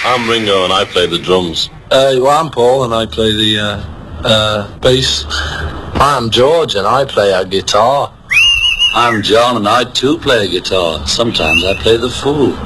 I'm Ringo and I play the drums. Well, I'm Paul and I play the bass. I'm George and I play a guitar. I'm John and I too play a guitar. Sometimes I play the fool.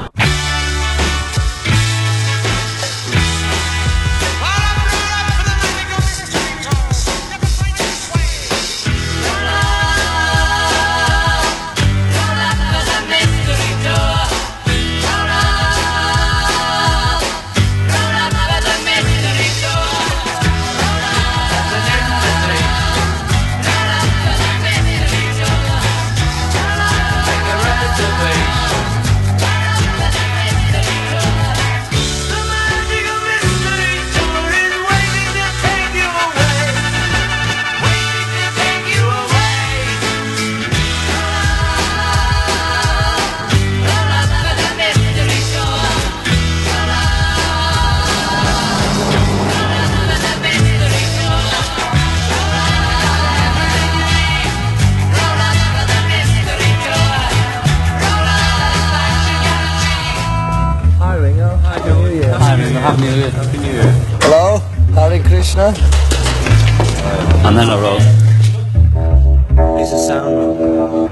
Happy New Year. Happy New Year. Hello, Hare Krishna. And then I wrote, It's a sound.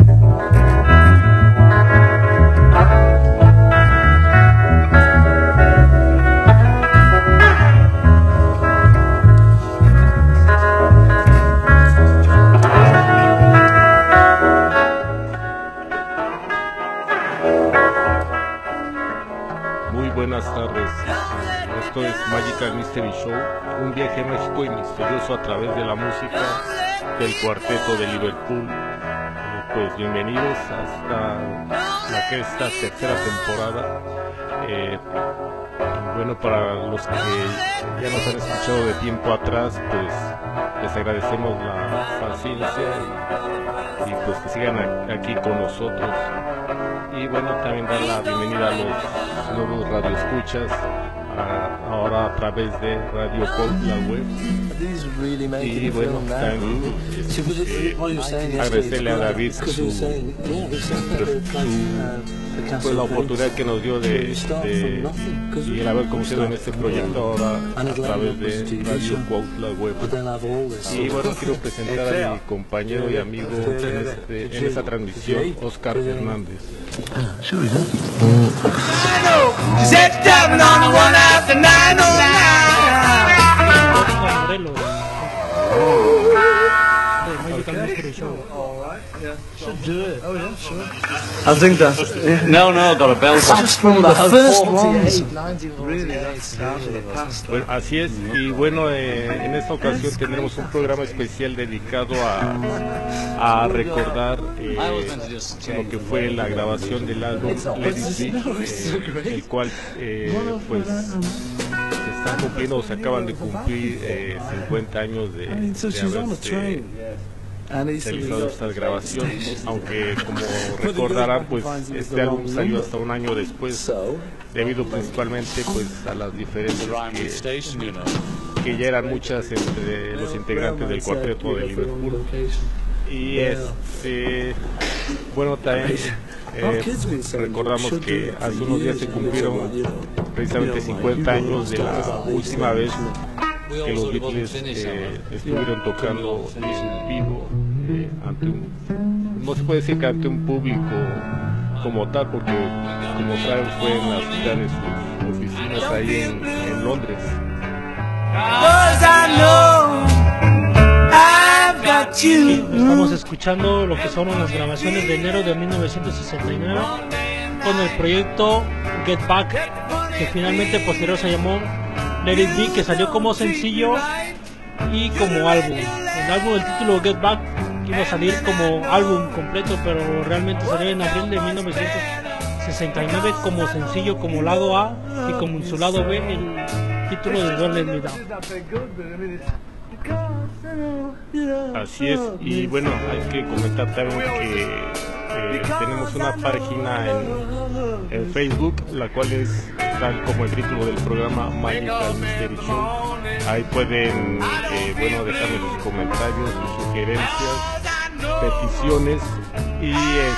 Muy buenas tardes. Esto es Magical Mystery Show, un viaje mágico y misterioso a través de la música del Cuarteto de Liverpool. Pues bienvenidos hasta esta tercera temporada. Bueno, para los que ya nos han escuchado de tiempo atrás, pues les agradecemos la paciencia y pues que sigan aquí con nosotros. Y bueno, también dar la bienvenida a los nuevos radioescuchas, ahora a través de Radio Code, la web. Y bueno, también agradecerle a David pues la oportunidad que nos dio de y el haber conocido en este proyecto ahora a través de Radio Code, la web. Y bueno, quiero presentar a mi compañero y amigo en esta transmisión, Oscar Hernández. I think that. no, got a bell. Just from the first ones. Bueno, así es, y bueno, en esta ocasión tendremos un programa especial dedicado a recordar lo que fue la grabación del álbum Let It Be, el cual pues se están cumpliendo o se acaban de cumplir 50 años de haberse realizado estas grabaciones, aunque como recordarán, pues este álbum salió hasta un año después, debido principalmente pues a las diferencias que ya eran muchas entre los integrantes del cuarteto de Liverpool. Y bueno, también recordamos que hace unos días se cumplieron precisamente 50 años de la última vez que los Beatles estuvieron tocando en vivo ante no se puede decir que ante un público como tal, porque como saben fue en la ciudad de sus oficinas ahí en Londres. Estamos escuchando lo que son las grabaciones de enero de 1969 con el proyecto Get Back, que finalmente posterior se llamó Let It Be, que salió como sencillo y como álbum. El álbum, el título Get Back, que iba a salir como álbum completo, pero realmente salió en abril de 1969 como sencillo, como lado A, y como en su lado B el título de Don't Let Me Down. Así es, y bueno, hay que comentar también que tenemos una página en Facebook, la cual es tal como el título del programa, Magical Mystery Show. Ahí pueden bueno, dejarme sus comentarios, sus sugerencias, peticiones, y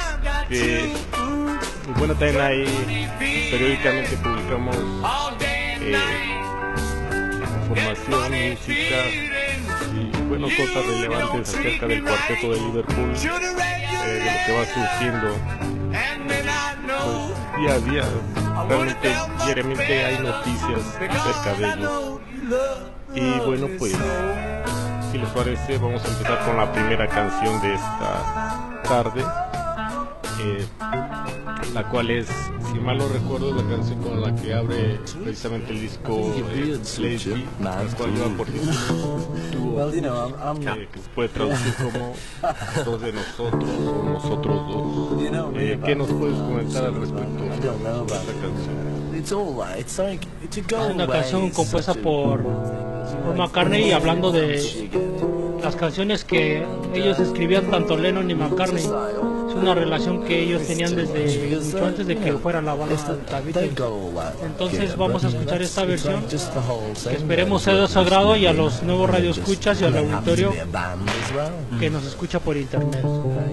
bueno, también ahí periódicamente publicamos información, música y bueno, cosas relevantes acerca del cuarteto de Liverpool, de lo que va surgiendo pues, día a día. Realmente diariamente hay noticias acerca de ellos. Y bueno, pues si les parece, vamos a empezar con la primera canción de esta tarde, la cual es, si mal no recuerdo, la canción con la que abre precisamente el disco Lazy, la cual lleva por título que se puede traducir como Dos de nosotros o Nosotros Dos. ¿Qué nos puedes comentar al respecto de esta canción? Es una canción compuesta por McCartney, hablando de las canciones que ellos escribían, tanto Lennon y McCartney. Es una relación que ellos tenían desde mucho antes de que fuera la banda The Beatles. Entonces vamos a escuchar esta versión, que esperemos sea de su agrado, y a los nuevos radioescuchas y al auditorio que nos escucha por internet.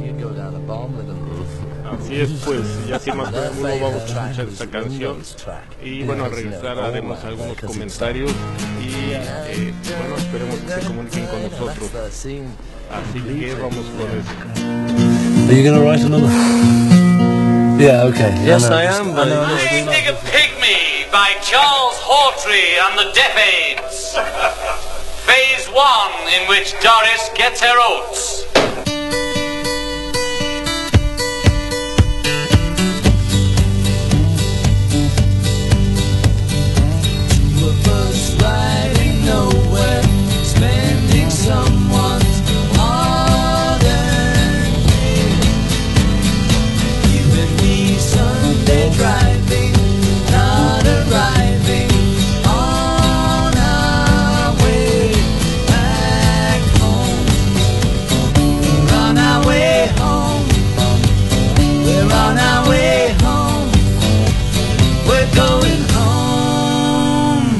Así es, pues ya sin más preámbulo vamos a escuchar esta canción y bueno, al regresar haremos algunos comentarios y bueno, esperemos que se comuniquen con nosotros. Así que vamos con eso. Are you gonna write another? Yeah, okay. Yes, I am. Picnic of Pygmy by Charles Hawtrey and the Deaf Aids. Phase 1, in which Doris gets her oats. Driving, not arriving, on our way back home. We're on our way home. We're on our way home. We're going home.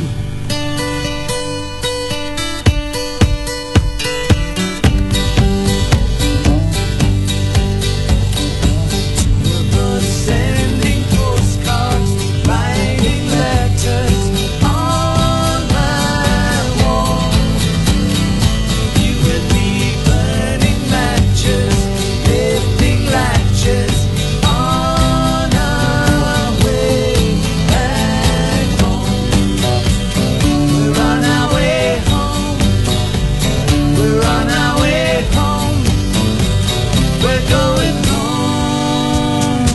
We're sending postcards, writing letters on my wall. You and me burning matches, lifting latches, on our way back home. We're on our way home. We're on our way home. We're going home.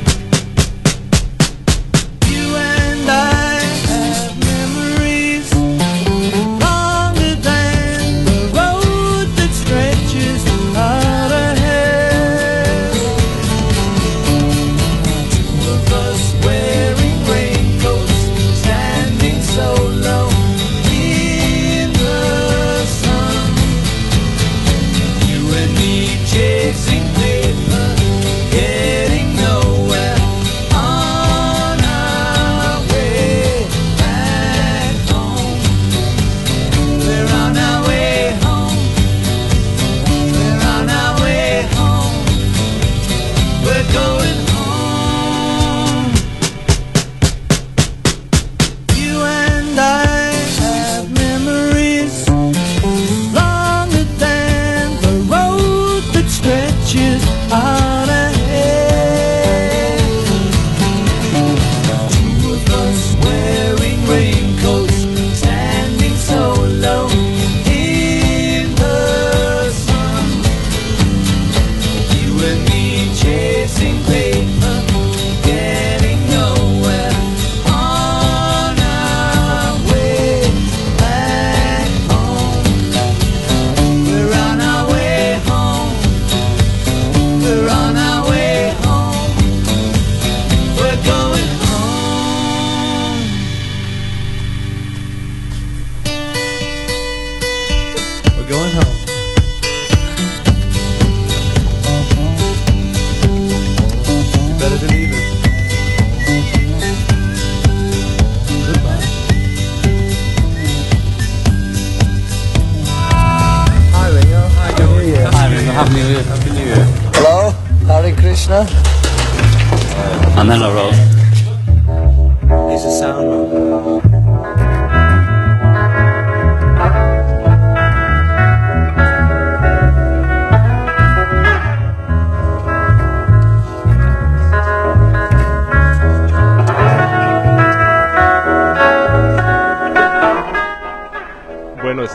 You and I have memories longer than the road that stretches out ahead. Two of us wearing raincoats, standing so low in the sun. You and me chasing paper, getting nowhere, on our way back home. We're on our way home. We're on our way home. We're going home. You and I have memories longer than the road that stretches out ahead. Two of us wearing raincoats, standing so low in the sun. You and me chasing paper, getting nowhere, on our way back home. We're on our way home. We're on our way home. We're going home. We're going home. You better believe it. Goodbye. Hi, Ringo. Hi, Happy New Year. Hi, Ringo. Happy New Year. Happy New Year. Hello, Hare Krishna. And then I wrote. He's a sound man.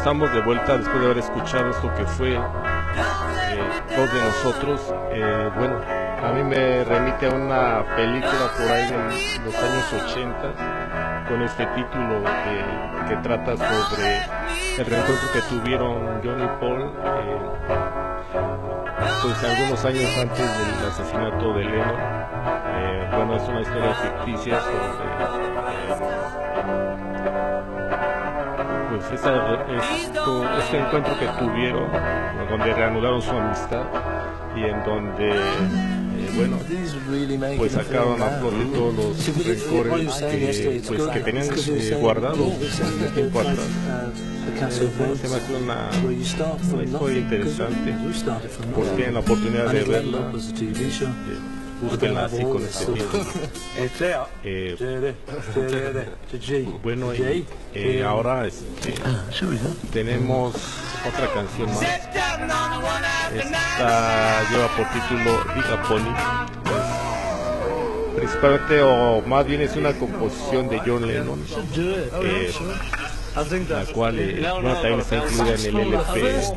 estamos de vuelta después de haber escuchado esto que fue Dos de Nosotros. Bueno, a mí me remite a una película por ahí de los años 80 con este título que trata sobre el reencuentro que tuvieron John y Paul pues algunos años antes del asesinato de Lennon. Bueno, es una historia ficticia sobre pues este encuentro que tuvieron, donde reanudaron su amistad y en donde bueno, pues sacaron a flote todos los rencores que tenían guardados desde tiempo atrás. Bueno, se me hace una historia interesante, por si tienen la oportunidad de verla, búsquenla así con este título. Bueno, ahora tenemos otra canción más. Esta lleva por título Big Pony. Principalmente, o más bien es una composición de John Lennon, la cual bueno, también está incluida en el LP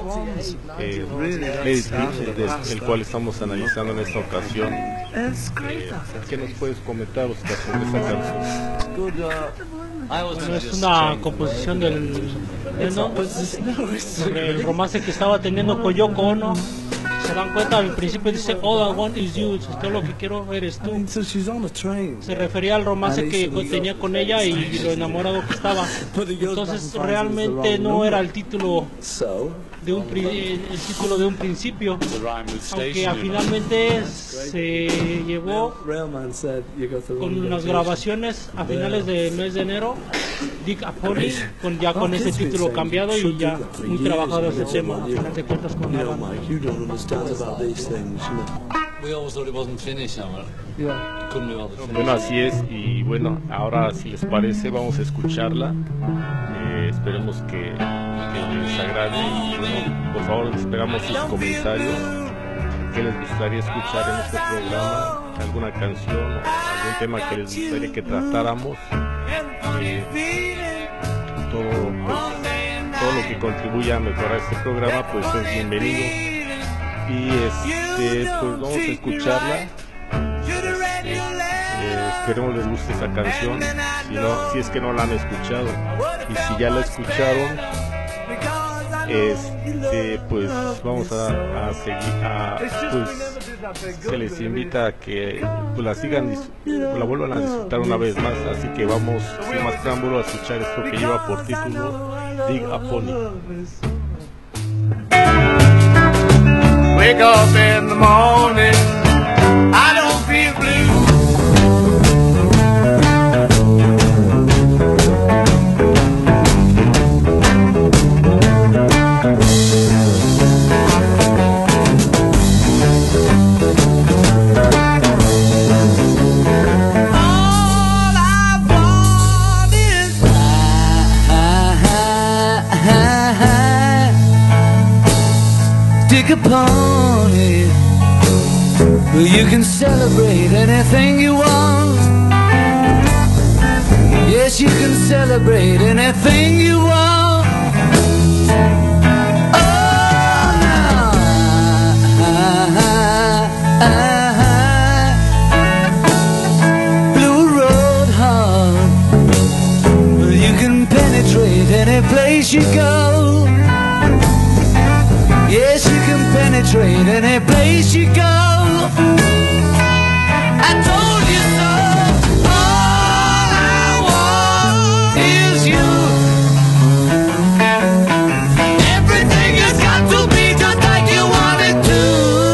Let It Be, del cual estamos analizando en esta ocasión. ¿Qué nos puedes comentar, Oscar, sobre esta canción? Bueno, es una composición del Lennon sobre el romance que estaba teniendo con Yoko Ono. Se dan cuenta, al principio dice All I want is you, todo lo que quiero eres tú. Se refería al romance que tenía con ella y lo enamorado que estaba. Entonces realmente no era el título de un principio, aunque finalmente se llevó con las grabaciones a finales del mes de enero Dick a Pony, ya con ese título cambiado y ya muy trabajado ese tema, a final de cuentas con la banda. Bueno, así es, y bueno, ahora si les parece vamos a escucharla. Esperemos que les agrade y bueno, por favor esperamos sus comentarios. ¿Qué les gustaría escuchar en este programa? ¿Alguna canción o algún tema que les gustaría que tratáramos? Todo lo que contribuya a mejorar este programa pues es bienvenido. Y pues vamos a escucharla. Esperemos les guste esa canción, si es que no la han escuchado, y si ya la escucharon, pues vamos a seguir, pues se les invita a que pues la vuelvan a disfrutar una vez más, así que vamos sin más preámbulo a escuchar esto que lleva por título Big Pony. Wake up in the morning, I don't feel blue. All I want is Dick a Pony. You can celebrate anything you want. Yes, you can celebrate anything you want. Oh, no. Blue Road hard. You can penetrate any place you go. Yes, you can penetrate any place you go. I told you so. All I want is you. Everything has got to be just like you want it to.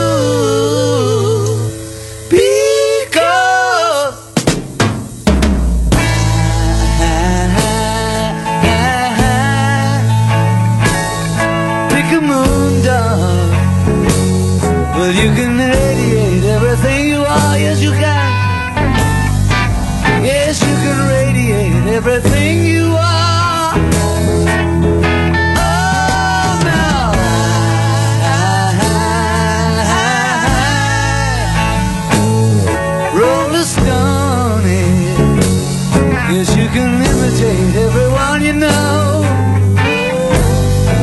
Because pick a moon dog. Well, you can radiate everything you are, yes you can. Yes, you can radiate everything you are. Oh, no. Roller Stone, yes, you can imitate everyone you know.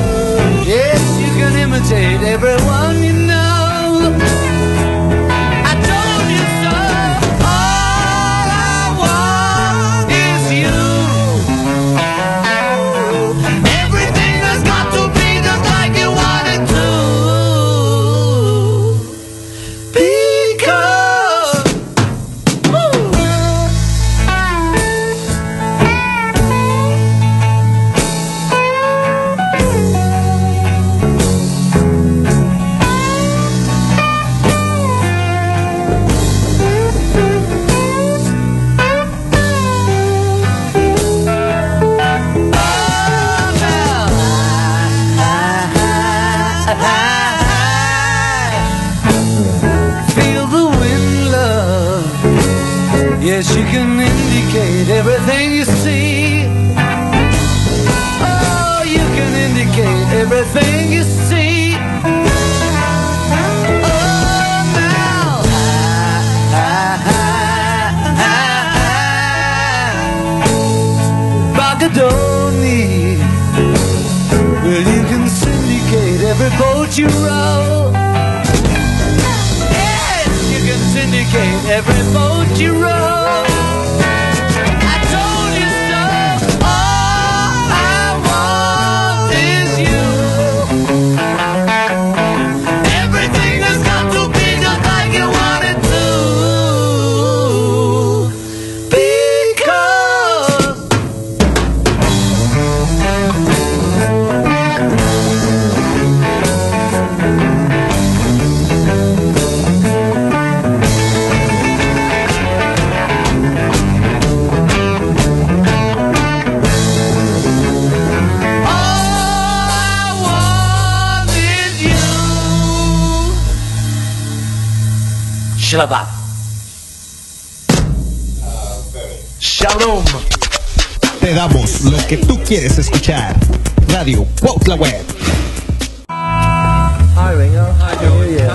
Yes, you can indicate everything you see. Oh, you can indicate everything you see. Oh, now, Bagadoni. Well, you can syndicate every boat you row. Yes, you can syndicate every boat you row. I told you so. All I want is you. Everything has got to be just like you want it to. Because Shabbat. Shalom. Te damos lo que tú quieres escuchar. Radio Cuautla Web. Hi Ringo, Happy New Year.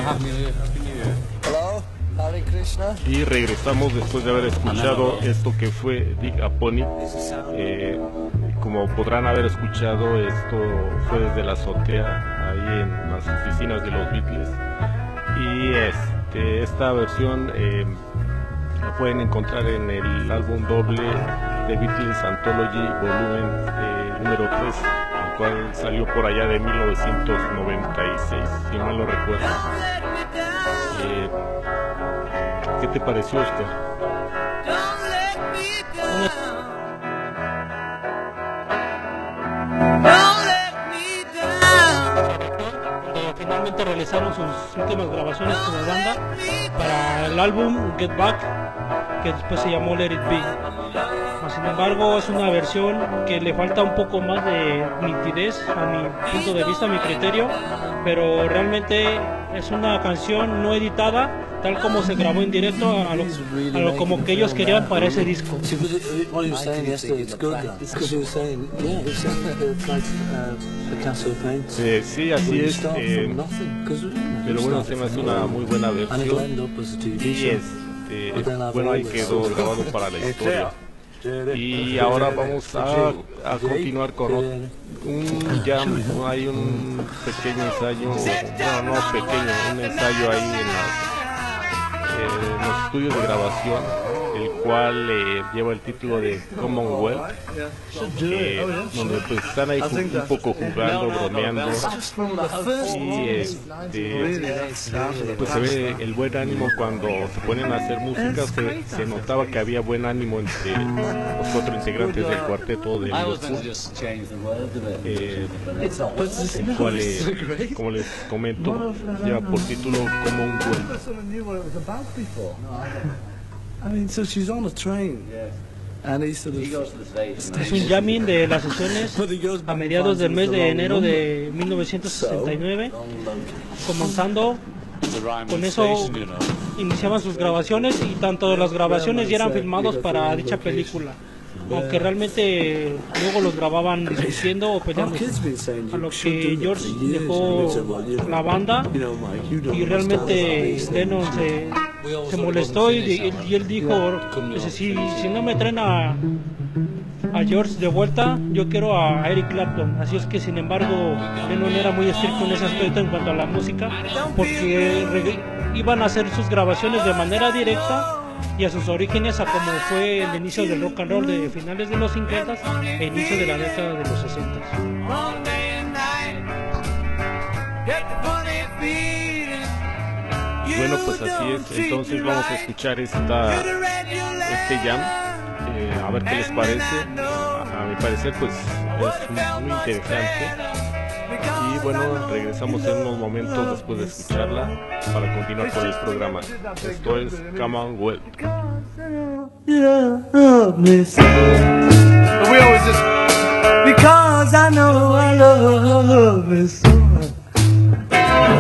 Hello, Hare Krishna. Y regresamos después de haber escuchado esto que fue Dick Apony. Como podrán haber escuchado, esto fue desde la azotea, ahí en las oficinas de los Beatles. Y esta versión la pueden encontrar en el álbum doble de Beatles Anthology volumen número 3, el cual salió por allá de 1996, si mal no recuerdo. ¿Qué te pareció, Oscar? Finalmente realizaron sus últimas grabaciones como banda para el álbum Get Back, que después se llamó Let It Be. Sin embargo, es una versión que le falta un poco más de nitidez a mi punto de vista, a mi criterio, pero realmente es una canción no editada, tal como se grabó en directo, a lo como que ellos querían para ese disco. Sí, así es, pero bueno, se me hace una muy buena versión y bueno, ahí quedó grabado para la historia. Y ahora vamos a continuar con un jam. Hay un pequeño ensayo, no pequeño, un ensayo ahí en los estudios de grabación, el cual lleva el título de Commonwealth, donde pues están ahí un poco jugando, bromeando, y pues se ve el buen ánimo cuando se ponen a hacer música. Se notaba que había buen ánimo entre los cuatro integrantes del cuarteto de Liverpool, el cual, como les comento, lleva por título Commonwealth. I mean, so she's on a train. And he sort of Es un jamming de las sesiones a mediados del mes de enero de 1969. Comenzando con eso, iniciaban sus grabaciones, y tanto las grabaciones ya eran filmados para dicha película, aunque realmente luego los grababan discutiendo o peleando, a lo que George dejó la banda, y realmente Lennon se molestó, y él dijo, si no me traen a George de vuelta, yo quiero a Eric Clapton. Así es que, sin embargo, Lennon era muy estricto en ese aspecto en cuanto a la música, porque iban a hacer sus grabaciones de manera directa y a sus orígenes, a como fue el inicio del rock and roll de finales de los 50 e inicio de la década de los 60. Bueno, pues así es. Entonces vamos a escuchar este jam, a ver qué les parece. A mi parecer pues es muy interesante. Y bueno, regresamos en unos momentos después de escucharla para continuar con el programa. Esto es Commonwealth. Because I know I love is so much.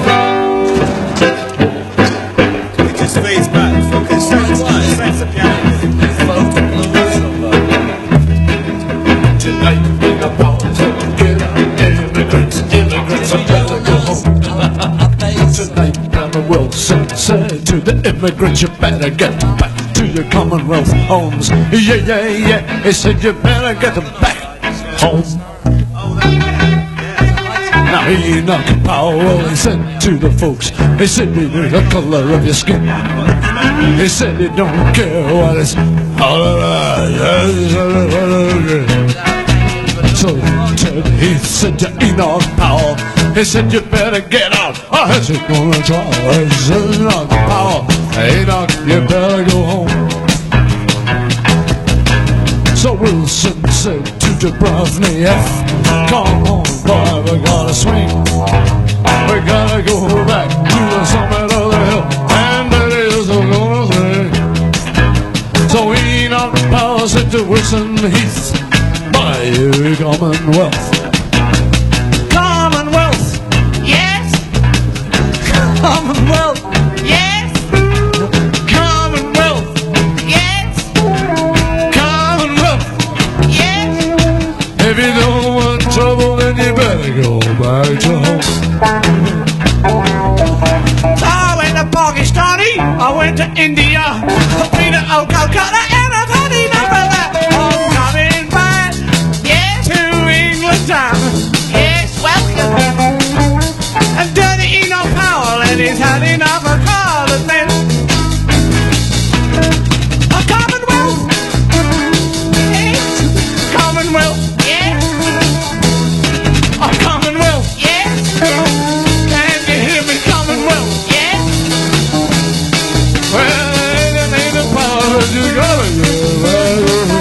It just fades back, focus, sense, piano. said, immigrants, you better get back to your Commonwealth homes. Yeah, yeah, yeah. He said, you better get back home. Now he knocked power, well, he said to the folks, he said, the color of your skin. He said he don't care what it's. So Ted Heath said to Enoch Powell, he said you better get out. I said gonna try. He said Enoch Powell, Enoch, you better go home. So Wilson said to Dubrovnik, come on boy, we gotta swing. We gotta go back to the summit of the hill, and that is gonna swing. So Enoch Powell said to Wilson Heath, buy you Commonwealth. Commonwealth, yes. Commonwealth, yes. Commonwealth, yes. Commonwealth, yes. If you don't want trouble, then you better go back to home. I went to Pakistani, I went to India, I've been to Calcutta, and I've had enough of that. I'm coming back, yes, to England town. Yes, welcome. And dirty Enoch Powell, and he's had enough of colored men. A Commonwealth, yes. Commonwealth, yes. A Commonwealth, yes. Can you hear me, Commonwealth? Yes. Well, ain't a power that you gotta go.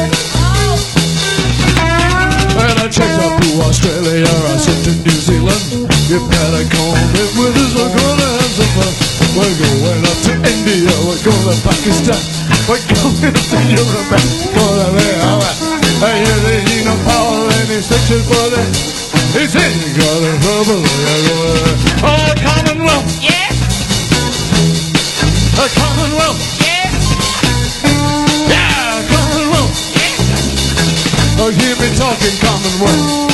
When I checked up to Australia, I said to New Zealand, you better come in with us, we're gonna have some fun. We're going up to India, we're going to Pakistan, we're going up to Europe, gonna be alright. I hear the Enoch Powell and he's searching for that. He said you got a trouble, oh, Commonwealth, yes. A Commonwealth, yes. Yeah, Commonwealth, yes. Oh, hear me talking Commonwealth.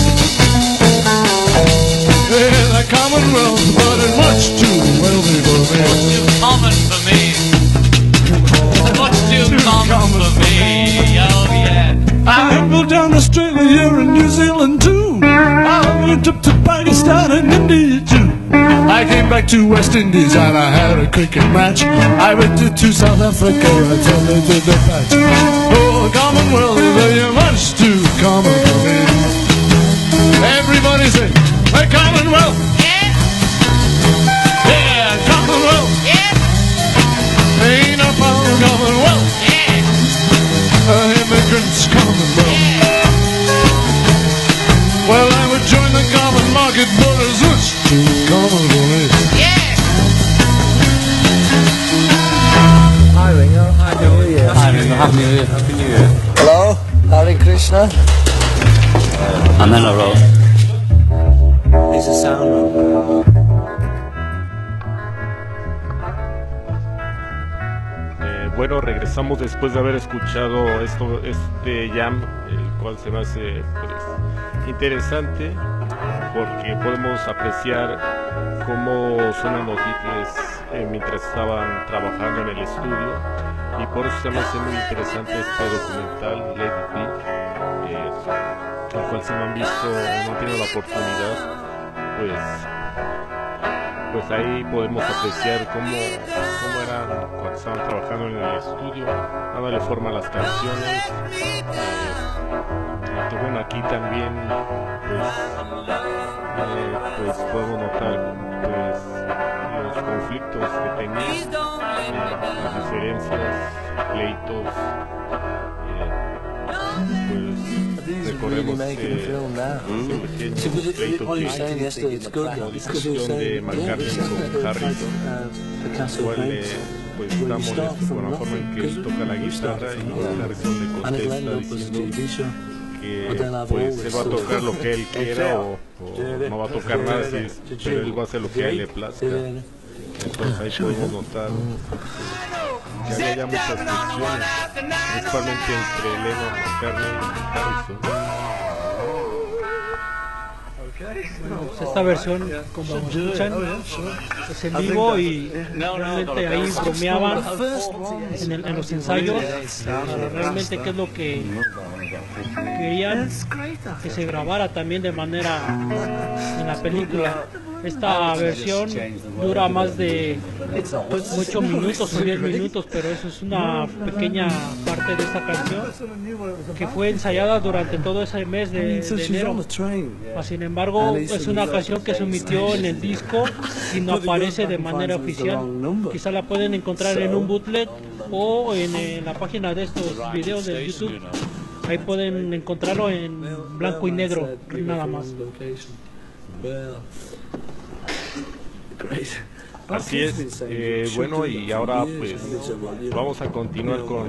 Yeah, the Commonwealth, but it's much too wealthy for me. Too common for me. Much too common for me. Oh yeah. I go down to Australia and New Zealand too. I went up to Pakistan and India too. I came back to West Indies and I had a cricket match. I went to South Africa and attended the patch. Oh, Commonwealth, you're much too common for me. Everybody say, hey, Commonwealth. Yes. Yeah, Commonwealth. Yes. Ain't no problem, Commonwealth. Yes. Immigrants, Commonwealth. Yes. Well, I would join the common market, but it's much too common for me. Yes. Hi Ringo, Happy New Year. Hi, Happy New Year. Happy New Year. Hello, Hare Krishna. I'm in a row. It's a sound room. Bueno, regresamos después de haber escuchado este jam, el cual se me hace pues, interesante porque podemos apreciar cómo suenan los Beatles mientras estaban trabajando en el estudio, y por eso se me hace muy interesante este documental Let It Be, el cual si no han visto o no han tenido la oportunidad, pues ahí podemos apreciar cómo eran cuando estaban trabajando en el estudio, dándole forma a las canciones. Y bueno, aquí también pues podemos notar pues los conflictos que tenían, las diferencias, pleitos, pues recorremos pequeños pleitos como discusión de McCartney con Harrison, el cual pues está molesto con la forma en que él toca la guitarra, y Harrison le contesta diciendo que pues él va a tocar lo que él quiera o no va a tocar nada, pero él va a hacer lo que a él le plazca. Entonces ahí podemos notar que había ya muchas fricciones, principalmente entre Lennon, McCartney y Harrison. Pues esta versión, como escuchan, es en vivo y realmente ahí bromeaban en los ensayos para realmente qué es lo que querían que se grabara también de manera en la película. Esta versión dura más de 8 minutos o 10 minutos, pero eso es una pequeña parte de esta canción que fue ensayada durante todo ese mes de enero. Sin embargo, es una canción que se emitió en el disco y no aparece de manera oficial. Quizá la pueden encontrar en un bootleg o en la página de estos videos de YouTube. Ahí pueden encontrarlo en blanco y negro, nada más. Así es, bueno, y ahora pues vamos a continuar con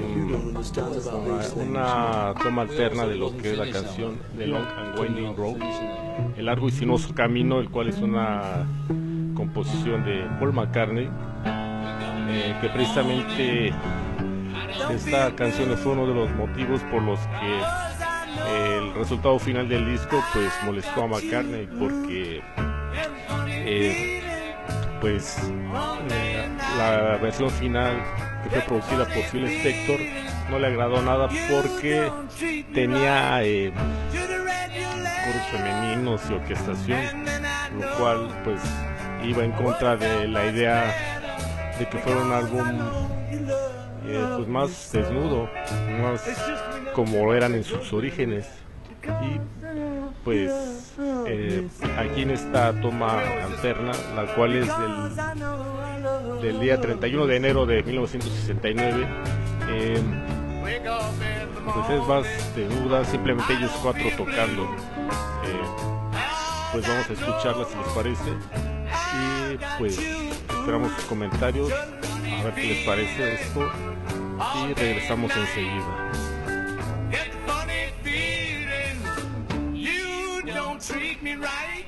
una toma alterna de lo que es la canción The Long and Winding Road, el largo y sinuoso camino, el cual es una composición de Paul McCartney, que precisamente esta canción fue uno de los motivos por los que el resultado final del disco pues molestó a McCartney, porque la versión final que fue producida por Phil Spector no le agradó nada porque tenía coros femeninos y orquestación, lo cual pues iba en contra de la idea de que fuera un álbum pues más desnudo, más como eran en sus orígenes. Y pues aquí en esta toma alterna, la cual es del día 31 de enero de 1969, pues es más desnuda, simplemente ellos cuatro tocando. Pues vamos a escucharla si les parece y pues esperamos sus comentarios, a ver qué les parece esto y regresamos enseguida. Treat me right.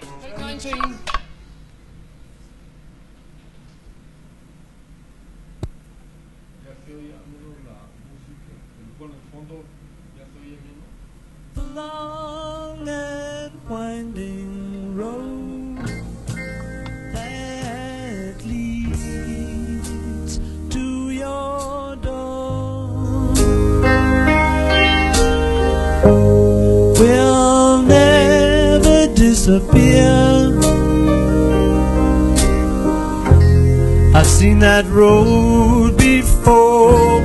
The long and winding road that leads to your door will never disappear. I've seen that road before.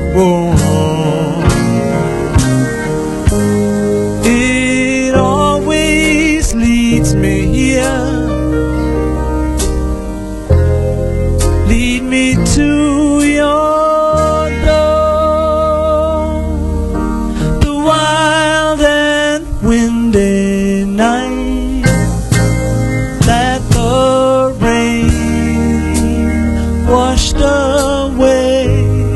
It always leads me here. Lead me to your door. The wild and windy night that the rain washed away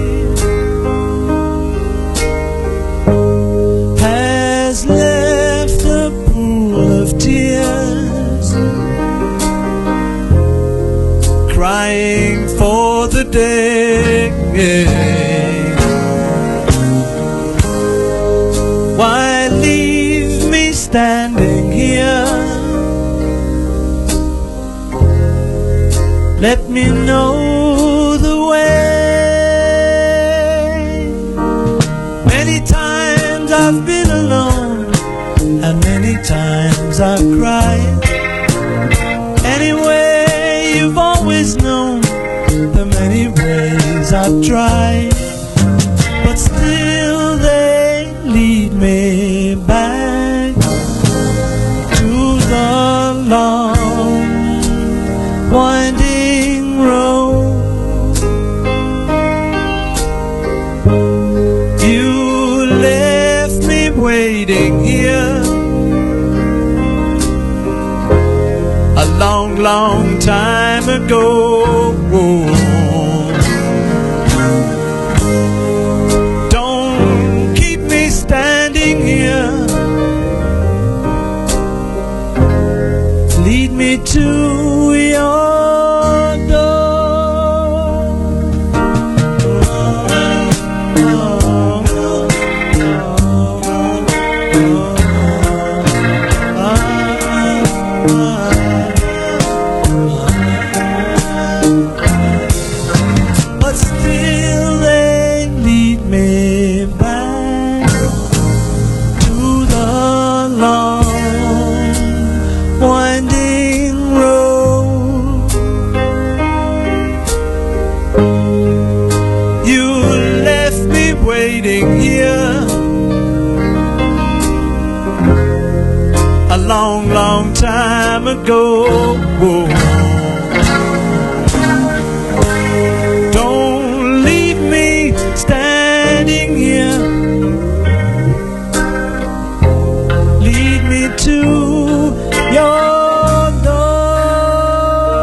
has left a pool of tears, crying for the day. Why leave me standing here? Let me know the way. Many times I've been alone, and many times I've cried. Anyway, you've always known the many ways I've tried, but still they lead me back to the long winding road. You left me waiting here a long, long time ago. Don't keep me standing here. Lead me to your door. waiting here a long, long time ago. Don't leave me standing here. Lead me to your door.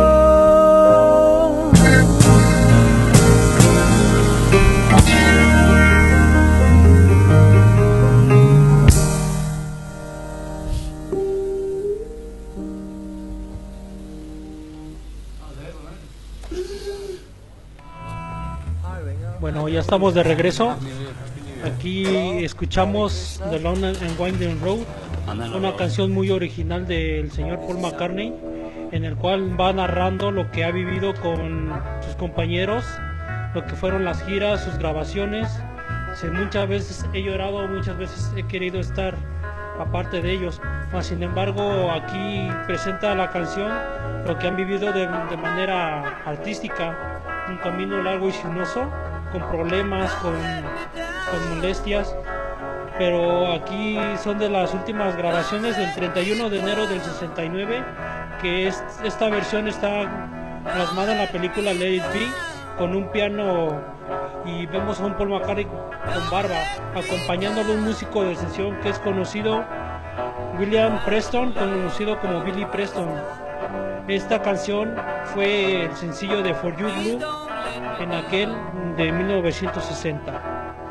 Bueno, ya estamos de regreso. Aquí escuchamos The Long and Winding Road, una canción muy original del señor Paul McCartney, en el cual va narrando lo que ha vivido con sus compañeros, lo que fueron las giras, sus grabaciones. Muchas veces he llorado, muchas veces he querido estar aparte de ellos, mas sin embargo aquí presenta la canción lo que han vivido de manera artística, un camino largo y sinuoso, con problemas, con molestias, pero aquí son de las últimas grabaciones del 31 de enero del 69, que esta versión está plasmada en la película Let It Be, con un piano, y vemos a un Paul McCartney con barba, acompañándolo un músico de sesión que es conocido, William Preston, conocido como Billy Preston. Esta canción fue el sencillo de For You Blue en aquel de 1960.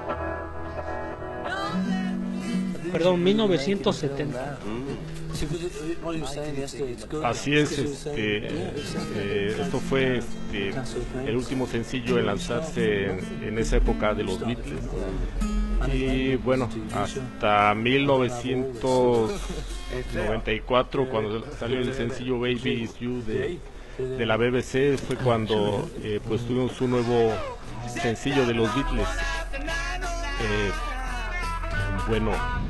Perdón, 1970. Así es, esto fue el último sencillo en lanzarse en esa época de los Beatles. Y bueno, hasta 1994, cuando salió el sencillo Baby Is You de la BBC, fue cuando pues tuvimos un nuevo sencillo de los Beatles. Bueno,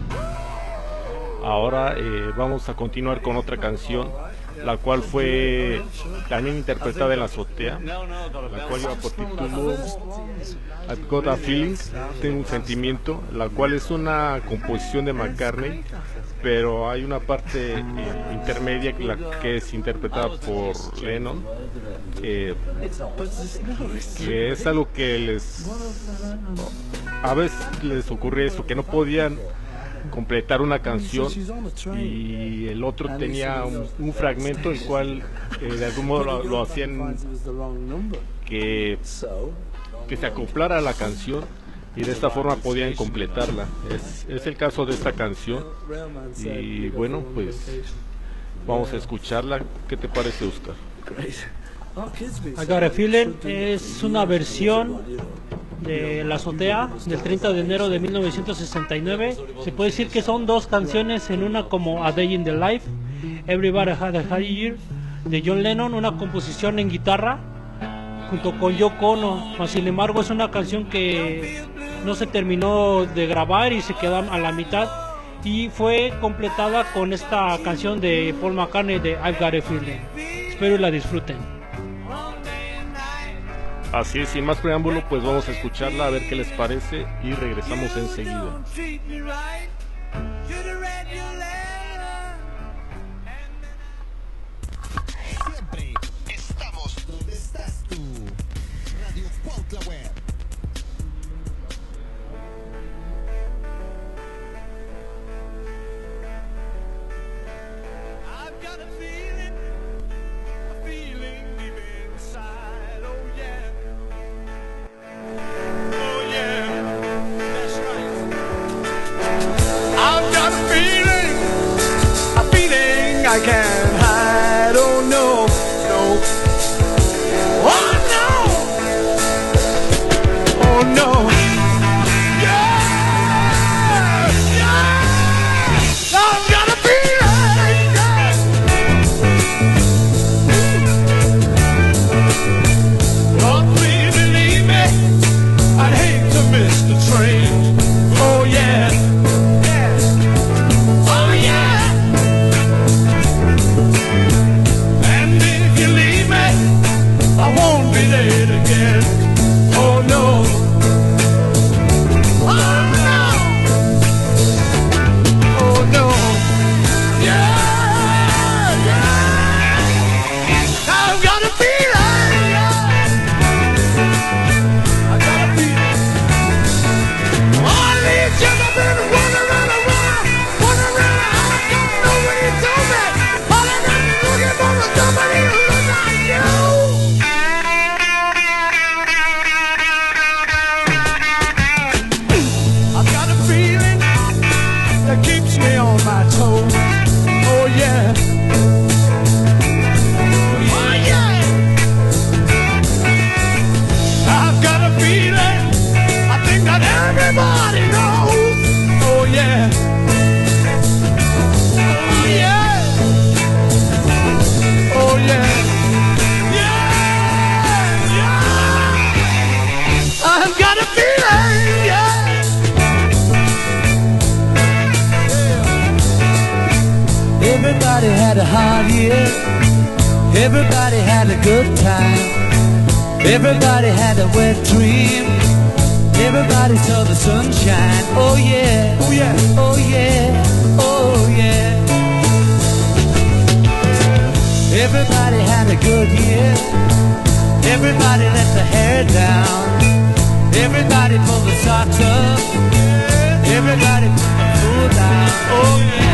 ahora vamos a continuar con otra canción, la cual fue también interpretada en la azotea, la cual lleva por título I've Got a Feeling, tengo un sentimiento, la cual es una composición de McCartney, pero hay una parte intermedia que es interpretada por Lennon, que es algo que a veces les ocurre eso, que no podían completar una canción y el otro tenía un fragmento el cual de algún modo lo hacían que se acoplara a la canción y de esta forma podían completarla. Es el caso de esta canción y bueno, pues vamos a escucharla. ¿Qué te parece, Oscar? I Got a Feeling es una versión de la azotea del 30 de enero de 1969. Se puede decir que son dos canciones en una, como A Day in the Life, Everybody Had a Hard Year de John Lennon, una composición en guitarra junto con Yoko Ono. Sin embargo, es una canción que no se terminó de grabar y se quedó a la mitad, y fue completada con esta canción de Paul McCartney de I've Got a Feeling. Espero la disfruten. Así es, sin más preámbulo, pues vamos a escucharla, a ver qué les parece y regresamos enseguida. Siempre estamos donde estás tú. Radio Cuautla Web. I can't hide, oh no, no, oh no. got a feeling, yeah. Everybody had a hard year. Everybody had a good time. Everybody had a wet dream. Everybody saw the sunshine. Oh yeah, oh yeah, oh yeah, oh yeah. Everybody had a good year. Everybody let the hair down. Everybody pulled the socks up. Everybody put the food down. Oh yeah.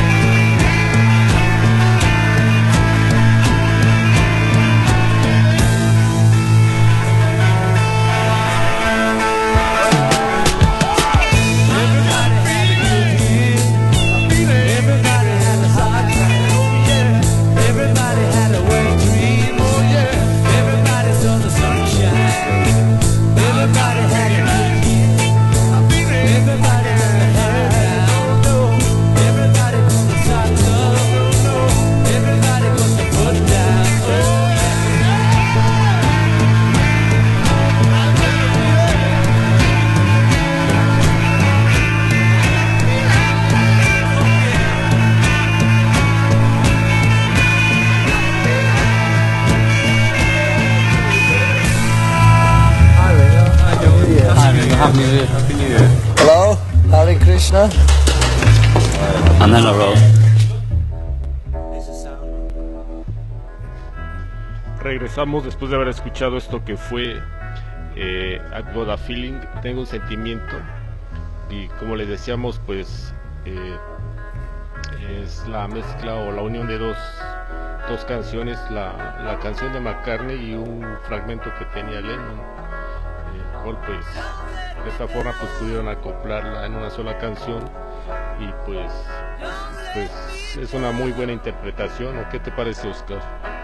Hello, Hare Krishna. And then I wrote. Regresamos después de haber escuchado esto que fue I've Got a Feeling, Tengo un Sentimiento, y como les decíamos, pues es la mezcla o la unión de dos canciones, la canción de McCartney y un fragmento que tenía Lennon, el cual pues de esta forma pues pudieron acoplarla en una sola canción, y pues es una muy buena interpretación. ¿O qué te parece, Oscar?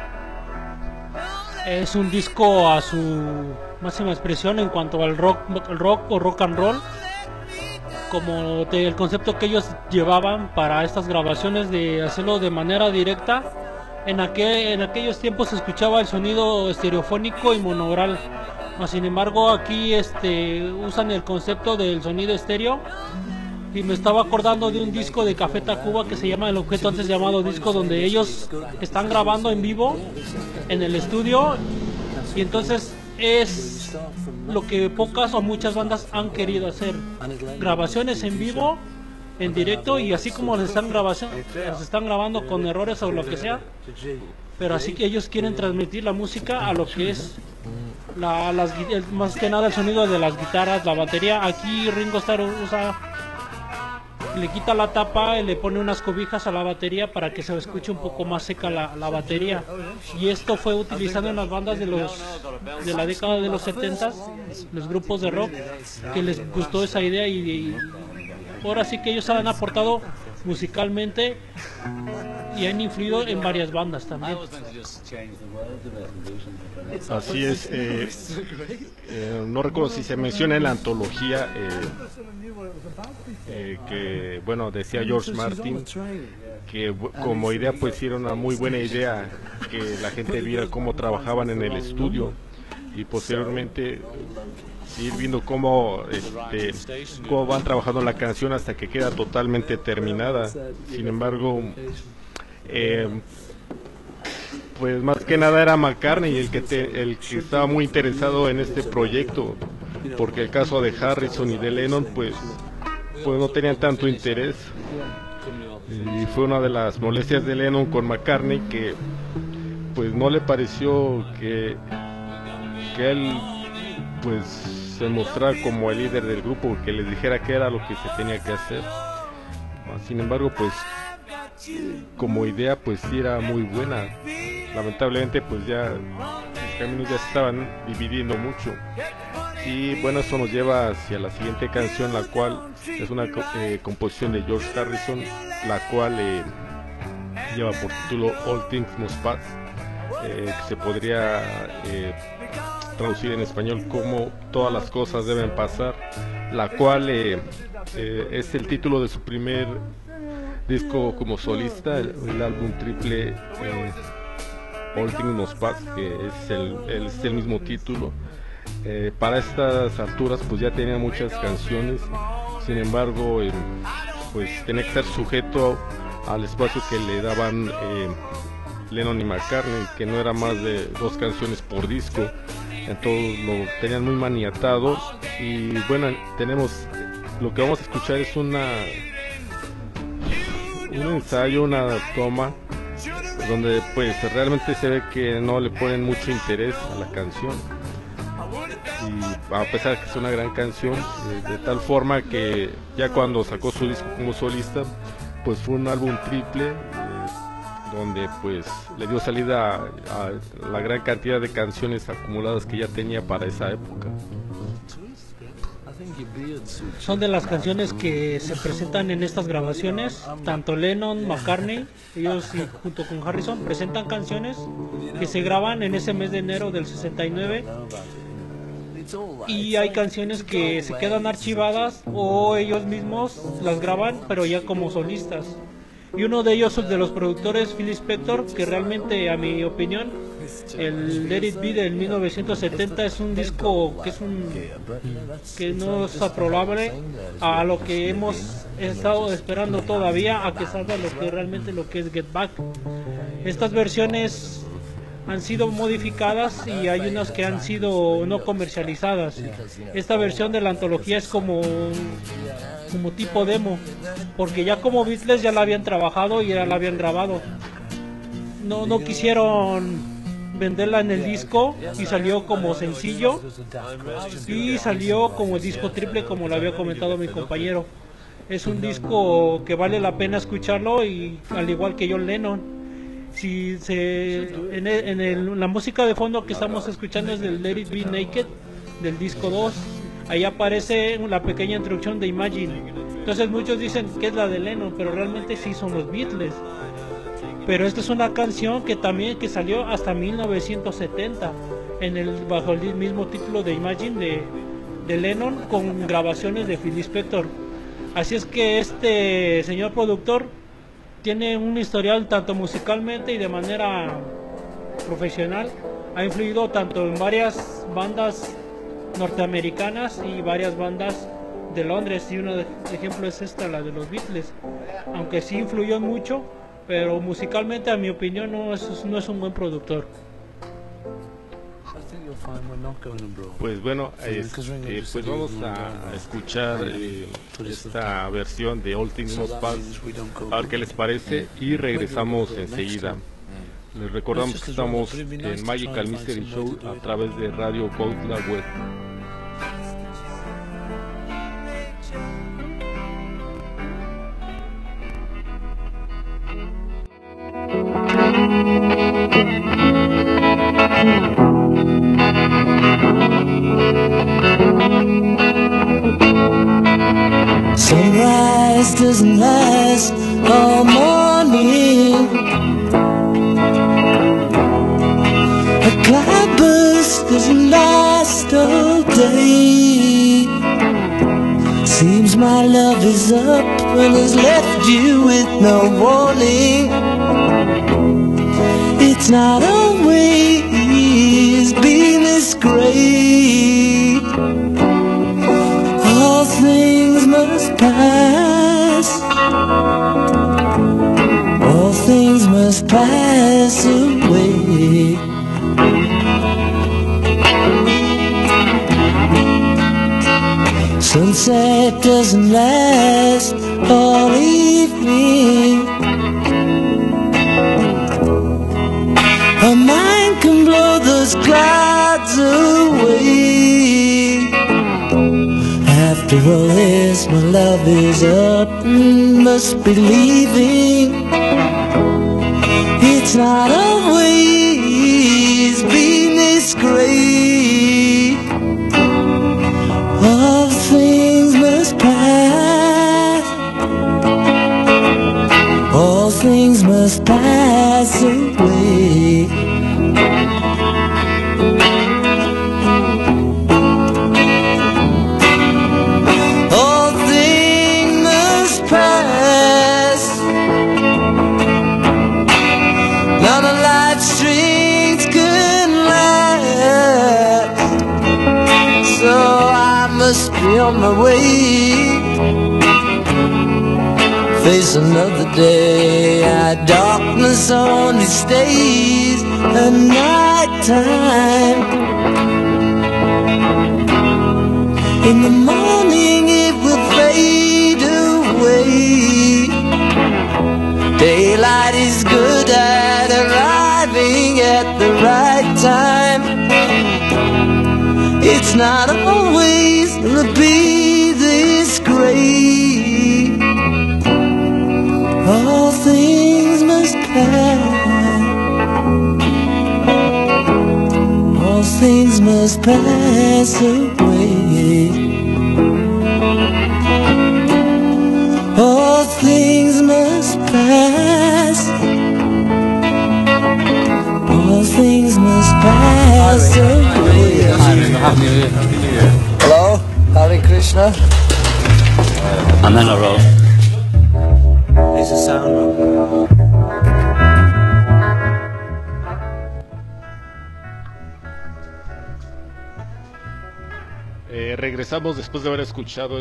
Es un disco a su máxima expresión en cuanto al rock o rock and roll, como el concepto que ellos llevaban para estas grabaciones de hacerlo de manera directa. En aquellos tiempos se escuchaba el sonido estereofónico y monaural, sin embargo aquí usan el concepto del sonido estéreo. Y me estaba acordando de un disco de Café Tacuba que se llama El Objeto antes llamado disco, donde ellos están grabando en vivo en el estudio, y entonces es lo que pocas o muchas bandas han querido hacer: grabaciones en vivo, en directo, y así como les están grabando con errores o lo que sea, pero así que ellos quieren transmitir la música a lo que es más que nada el sonido de las guitarras, la batería. Aquí Ringo Starr le quita la tapa y le pone unas cobijas a la batería para que se escuche un poco más seca la batería, y esto fue utilizado en las bandas de la década de los 70, los grupos de rock, que les gustó esa idea, y ahora sí que ellos han aportado musicalmente y han influido en varias bandas también. Así es. No recuerdo si se menciona en la antología que, bueno, decía George Martin que como idea pues era una muy buena idea que la gente viera cómo trabajaban en el estudio, y posteriormente ir viendo cómo van trabajando la canción hasta que queda totalmente terminada. Sin embargo, pues más que nada era McCartney el que estaba muy interesado en este proyecto, porque el caso de Harrison y de Lennon pues no tenían tanto interés, y fue una de las molestias de Lennon con McCartney, que pues no le pareció que él pues se mostrara como el líder del grupo, que les dijera qué era lo que se tenía que hacer. Sin embargo, pues como idea pues sí era muy buena. Lamentablemente pues ya los caminos ya se estaban dividiendo mucho, y bueno, eso nos lleva hacia la siguiente canción, la cual es una composición de George Harrison, la cual lleva por título All Things Must Pass, que se podría traducir en español como Todas las cosas deben pasar, la cual es el título de su primer disco como solista, el álbum triple All Things Must Pass, que es el mismo título. Para estas alturas pues ya tenía muchas canciones, sin embargo pues tenía que estar sujeto al espacio que le daban Lennon y McCartney, que no era más de 2 canciones por disco, entonces lo tenían muy maniatado. Y bueno, lo que vamos a escuchar es un ensayo, una toma donde pues realmente se ve que no le ponen mucho interés a la canción, y a pesar de que es una gran canción, de tal forma que ya cuando sacó su disco como solista, pues fue un álbum triple, donde pues le dio salida a la gran cantidad de canciones acumuladas que ya tenía para esa época. Son de las canciones que se presentan en estas grabaciones, tanto Lennon, McCartney, ellos junto con Harrison presentan canciones que se graban en ese mes de enero del 69, y hay canciones que se quedan archivadas o ellos mismos las graban pero ya como solistas. Y uno de ellos, de los productores, Phil Spector, que realmente, a mi opinión, el Let It Be del 1970 es un disco que no es aprobable a lo que hemos estado esperando todavía, a que salga lo que es Get Back. Estas versiones han sido modificadas y hay unas que han sido no comercializadas. Esta versión de la antología es como tipo demo, porque ya como Beatles ya la habían trabajado y ya la habían grabado. No quisieron venderla en el disco y salió como sencillo y salió como disco triple, como lo había comentado mi compañero. Es un disco que vale la pena escucharlo, y al igual que John Lennon. La música de fondo que estamos escuchando es del Let It Be Naked del disco 2. Ahí aparece la pequeña introducción de Imagine. Entonces muchos dicen que es la de Lennon, pero realmente sí son los Beatles. Pero esta es una canción que salió hasta 1970 bajo el mismo título de Imagine de Lennon, con grabaciones de Phil Spector. Así es que este señor productor tiene un historial tanto musicalmente y de manera profesional. Ha influido tanto en varias bandas norteamericanas y varias bandas de Londres, y uno de ejemplo es esta, la de los Beatles, aunque sí influyó mucho, pero musicalmente, a mi opinión, no es un buen productor. Pues bueno, pues vamos a escuchar esta versión de All Things Must Pass, a ver qué les parece, y regresamos enseguida. Les recordamos que estamos en Magical Mystery Show a través de Radio Cuautla Web. Sunrise doesn't last all morning. A cloudburst doesn't last all day. Seems my love is up and has left you with no warning. It's not always been this great. All things must pass. All things must pass away. Sunset doesn't last all evening. A mind can blow those clouds away. After all this, my love is up and must be leaving. It's not always been this great. All things must pass. All things must pass away. All things must pass. None of life's strings can last. me on my way. Face another day, darkness only stays at night time. In the morning it will fade away. Daylight is good at arriving at the right time. It's not always gonna be this great. All things must pass. All things must pass away. All things must pass. All things must pass away. Hello, Hare Krishna. I'm in a row. It's a sound room. Regresamos después de haber escuchado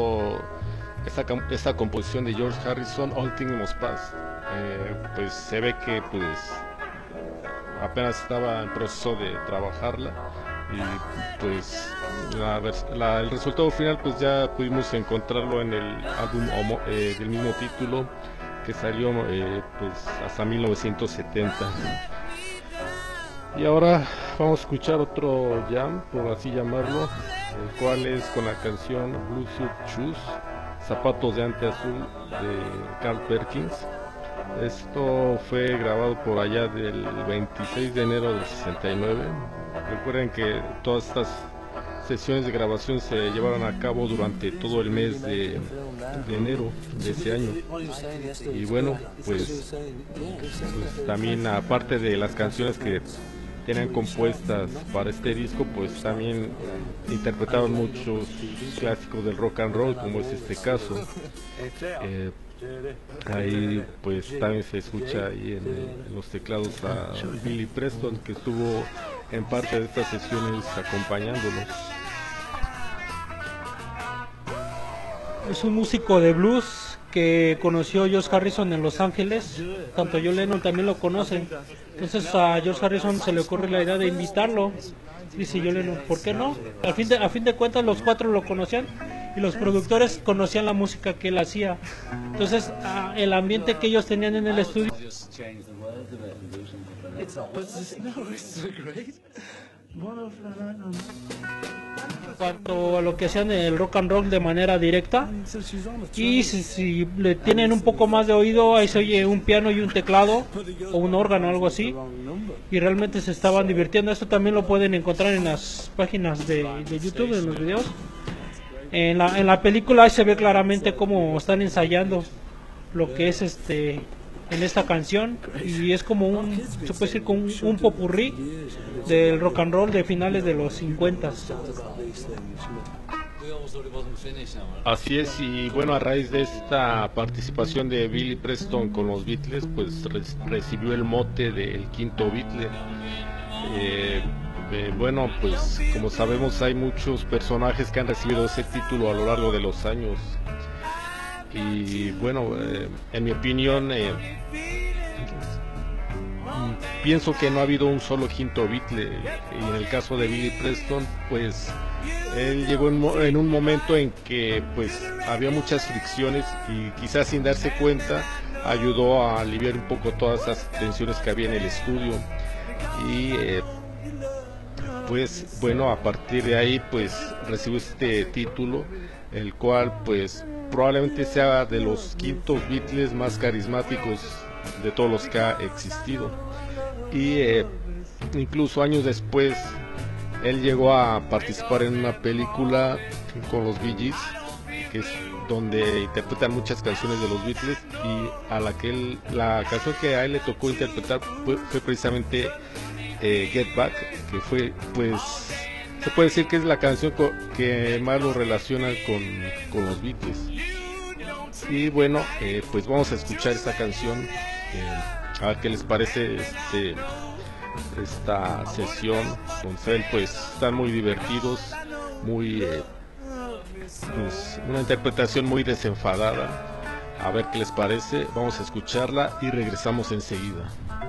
esta composición de George Harrison, All Things Must Pass. Pues se ve que pues apenas estaba en proceso de trabajarla y pues el resultado final pues ya pudimos encontrarlo en el álbum del mismo título que salió pues hasta 1970. Y ahora vamos a escuchar otro jam, por así llamarlo, el cual es con la canción Blue Suit Shoes, Zapatos de Ante Azul, de Carl Perkins. Esto fue grabado por allá del 26 de enero del 69. Recuerden que todas estas sesiones de grabación se llevaron a cabo durante todo el mes de enero de ese año. Y bueno, pues también aparte de las canciones que tenían compuestas para este disco, pues también interpretaron muchos clásicos del rock and roll, como es este caso. Ahí pues también se escucha ahí en los teclados a Billy Preston, que estuvo en parte de estas sesiones acompañándonos. Es un músico de blues que conoció George Harrison en Los Ángeles. Tanto John Lennon también lo conocen. Entonces a George Harrison se le ocurre la idea de invitarlo. Dice John Lennon, ¿por qué no? A fin de cuentas los cuatro lo conocían y los productores conocían la música que él hacía. Entonces el ambiente que ellos tenían en el estudio. En cuanto a lo que hacían el rock and roll de manera directa, y si le tienen un poco más de oído, ahí se oye un piano y un teclado o un órgano, algo así, y realmente se estaban divirtiendo. Esto también lo pueden encontrar en las páginas de YouTube, en los videos. En la película ahí se ve claramente cómo están ensayando lo que es en esta canción, y es como se puede decir como un popurrí del rock and roll de finales de los 50. Así es, y bueno, a raíz de esta participación de Billy Preston con los Beatles, pues recibió el mote del quinto Beatle. Bueno, pues como sabemos hay muchos personajes que han recibido ese título a lo largo de los años. Y bueno, en mi opinión, pienso que no ha habido un solo quinto Beatle. Y en el caso de Billy Preston, pues él llegó en un momento en que pues había muchas fricciones y quizás sin darse cuenta ayudó a aliviar un poco todas esas tensiones que había en el estudio. Y pues bueno, a partir de ahí pues recibió este título, el cual pues probablemente sea de los quintos Beatles más carismáticos de todos los que ha existido. Y incluso años después él llegó a participar en una película con los Bee Gees, que es donde interpretan muchas canciones de los Beatles, y a la canción que a él le tocó interpretar fue precisamente Get Back, que fue pues se puede decir que es la canción que más lo relaciona con los Beatles. Y bueno, pues vamos a escuchar esta canción, a ver qué les parece esta sesión con Phil. Pues están muy divertidos, muy pues, una interpretación muy desenfadada. A ver qué les parece, vamos a escucharla y regresamos enseguida.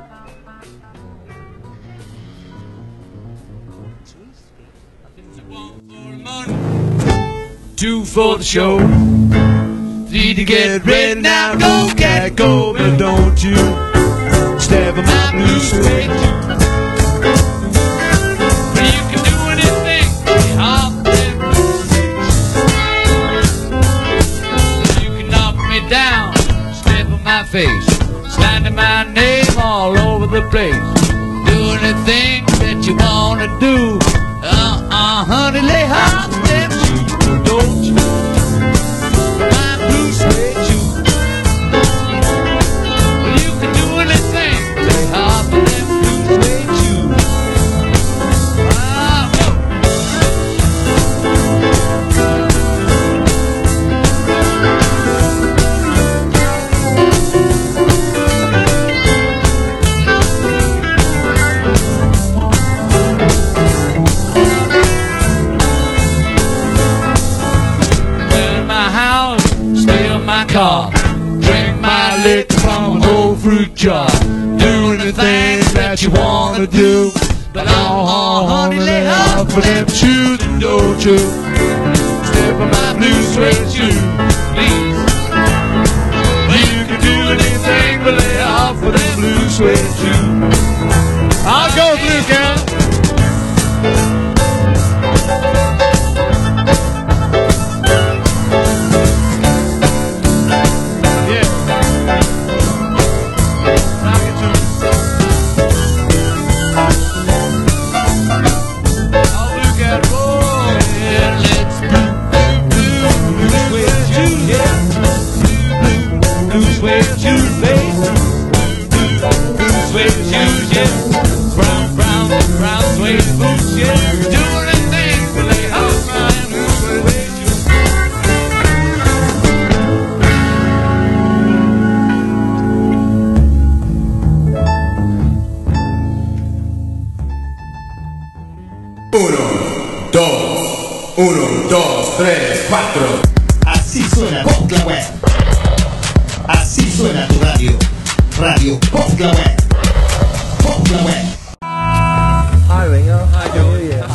Two for the show. Need to get ready now, go cat go, but don't you step on my blue suede. Well, you can do anything, hop and you can knock me down, step on my face, standing my name all over the place. Do anything that you wanna do, honey, lay hop them shoes, don't you? My blue suede shoes. Well, you can do anything, lay hop them blue suede shoes. Ah, no. My car, drink my liquor from an old fruit jar, doing the things that you wanna do, but oh, honey, lay off for them shoes, and don't you step on my blue suede shoes, please. Well, you can do anything but lay off for them blue suede shoes. I'll go blue cat. Uno, dos, tres, cuatro. Así suena Popla Web. Así suena tu radio. Radio Popla Web. Popla Web. Hi Ringo. Happy New Year.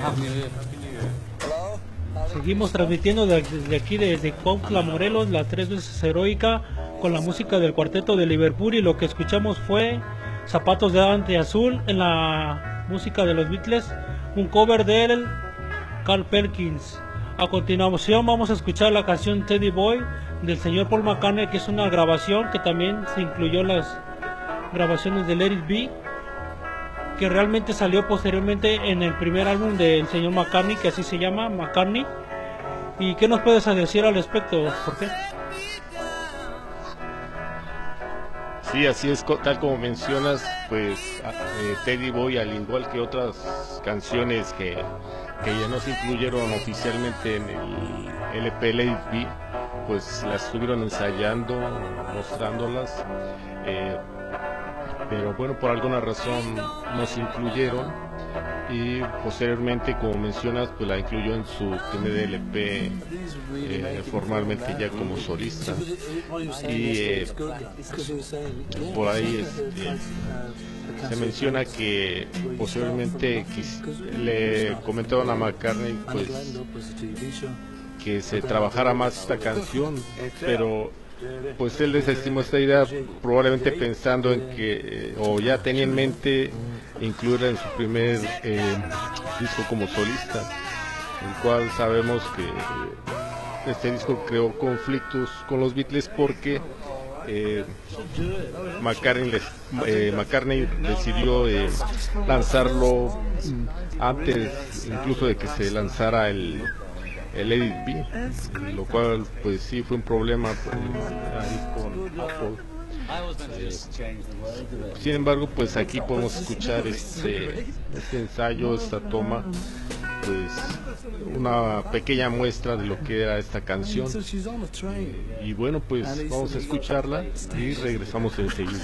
Seguimos transmitiendo desde aquí, desde Cuautla, Morelos, la 3 veces heroica, con la música del cuarteto de Liverpool, y lo que escuchamos fue Zapatos de Ante Azul en la música de los Beatles, un cover de él, Carl Perkins. A continuación vamos a escuchar la canción Teddy Boy del señor Paul McCartney, que es una grabación que también se incluyó en las grabaciones de Let It Be, que realmente salió posteriormente en el primer álbum del señor McCartney, que así se llama, McCartney. ¿Y qué nos puedes decir al respecto? ¿Por qué? Sí, así es, tal como mencionas, pues Teddy Boy, al igual que otras canciones que ya no se incluyeron oficialmente en el LP Let It Be, pues las estuvieron ensayando, mostrándolas, pero bueno, por alguna razón no se incluyeron, y posteriormente, como mencionas, pues la incluyó en su primer LP formalmente ya como solista, y por ahí se menciona que posteriormente le comentaron a McCartney pues que se trabajara más esta canción, pero pues él desestimó esta idea, probablemente pensando en que o ya tenía en mente incluirla en su primer disco como solista, el cual sabemos que este disco creó conflictos con los Beatles porque McCartney decidió lanzarlo antes incluso de que se lanzara el Let It Be, lo cual pues sí fue un problema ahí con Apple. Sin embargo, pues aquí podemos escuchar este ensayo, esta toma, pues una pequeña muestra de lo que era esta canción, y bueno, pues vamos a escucharla y regresamos enseguida.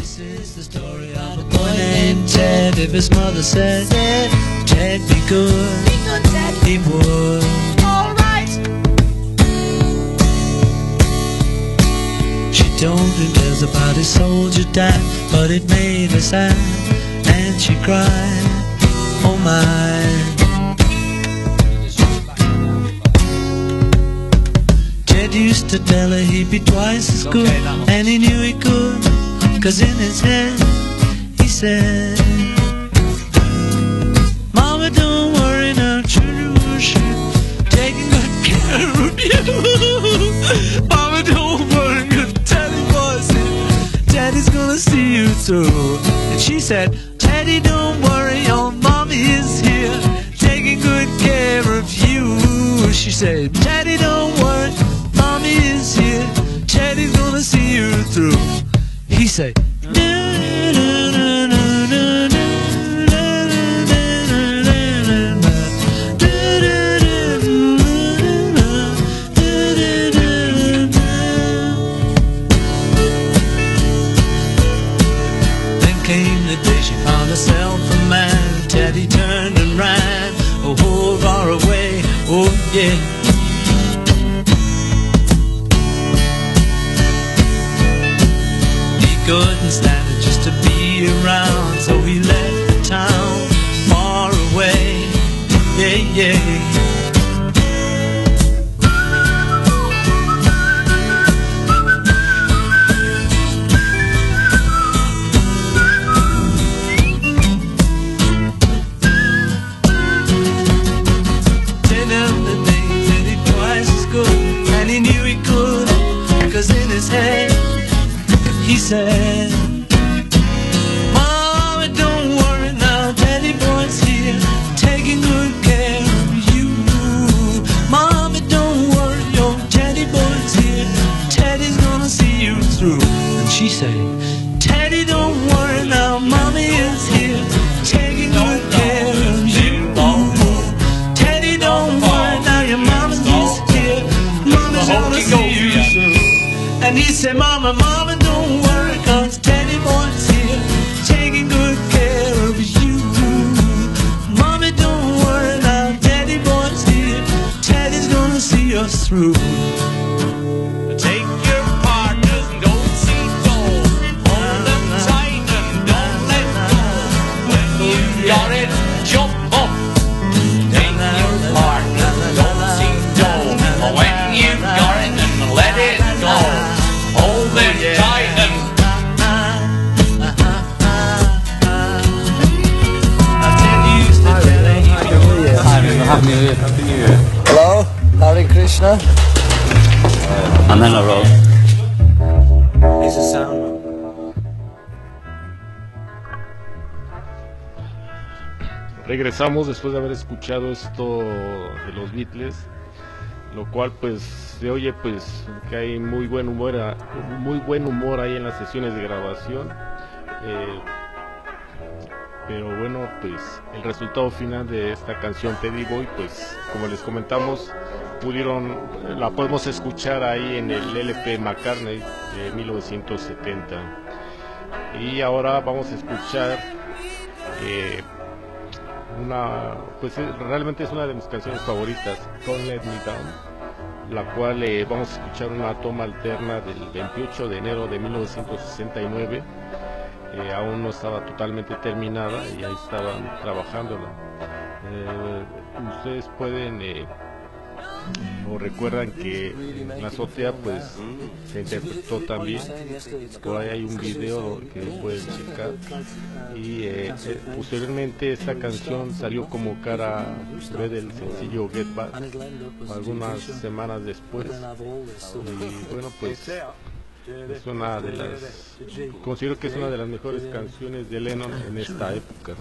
This is the story of a boy named Ted. If his mother said, Ted, be good, Ted, he would. All right. She told him tales about his soldier dad, but it made her sad, and she cried, oh my. Ted used to tell her he'd be twice as good, and he knew he could, 'cause in his head he said, Mama, don't worry now, children, taking good care of you. Mama, don't worry, good Teddy boy's here, Teddy's gonna see you through. And she said, Teddy, don't worry, your mommy is here, taking good care of you. She said, Teddy, don't worry, mommy is here, Teddy's gonna see you through. He said, then came the day she found herself a man. Teddy turned and ran, oh, far away, oh yeah. Couldn't stand it just to be around, so he left the town far away, yeah, yeah. He said, Mama, don't worry now, Daddy boy's here, taking good care of you. Mama, don't worry, your Daddy boy's here, Teddy's gonna see you through. And she said, Teddy, don't worry now, Mommy is here, taking good care of you. Teddy, don't worry now, your mama's here, Mama's gonna see you through. And he said, Mama, Mama, don't worry, 'cause Teddy boy's here, taking good care of you. Mommy, don't worry now, Teddy boy's here, Teddy's gonna see us through. Take your partners and don't see gold. Hold them tight and don't let go. When you got it, jump up. Take your partners and don't see gold. When you got it, and let it go. Hold them tight and Happy New Year. Happy New Year. Hello, Hare Krishna. I'm in a row. It's a sound. Regresamos después de haber escuchado esto de los Beatles, lo cual pues se oye pues que hay muy buen humor ahí en las sesiones de grabación, pero bueno, pues el resultado final de esta canción Teddy Boy, pues como les comentamos, la podemos escuchar ahí en el LP McCartney de 1970. Y ahora vamos a escuchar realmente es una de mis canciones favoritas, Don't Let Me Down, la cual vamos a escuchar una toma alterna del 28 de enero de 1969. Aún no estaba totalmente terminada y ahí estaban trabajándola. Ustedes pueden o recuerdan que en la azotea pues se interpretó también, por ahí hay un video que pueden checar, y posteriormente esta canción salió como cara B del sencillo Get Back algunas semanas después, y bueno, pues es una de las, considero que es una de las mejores canciones de Lennon en esta época.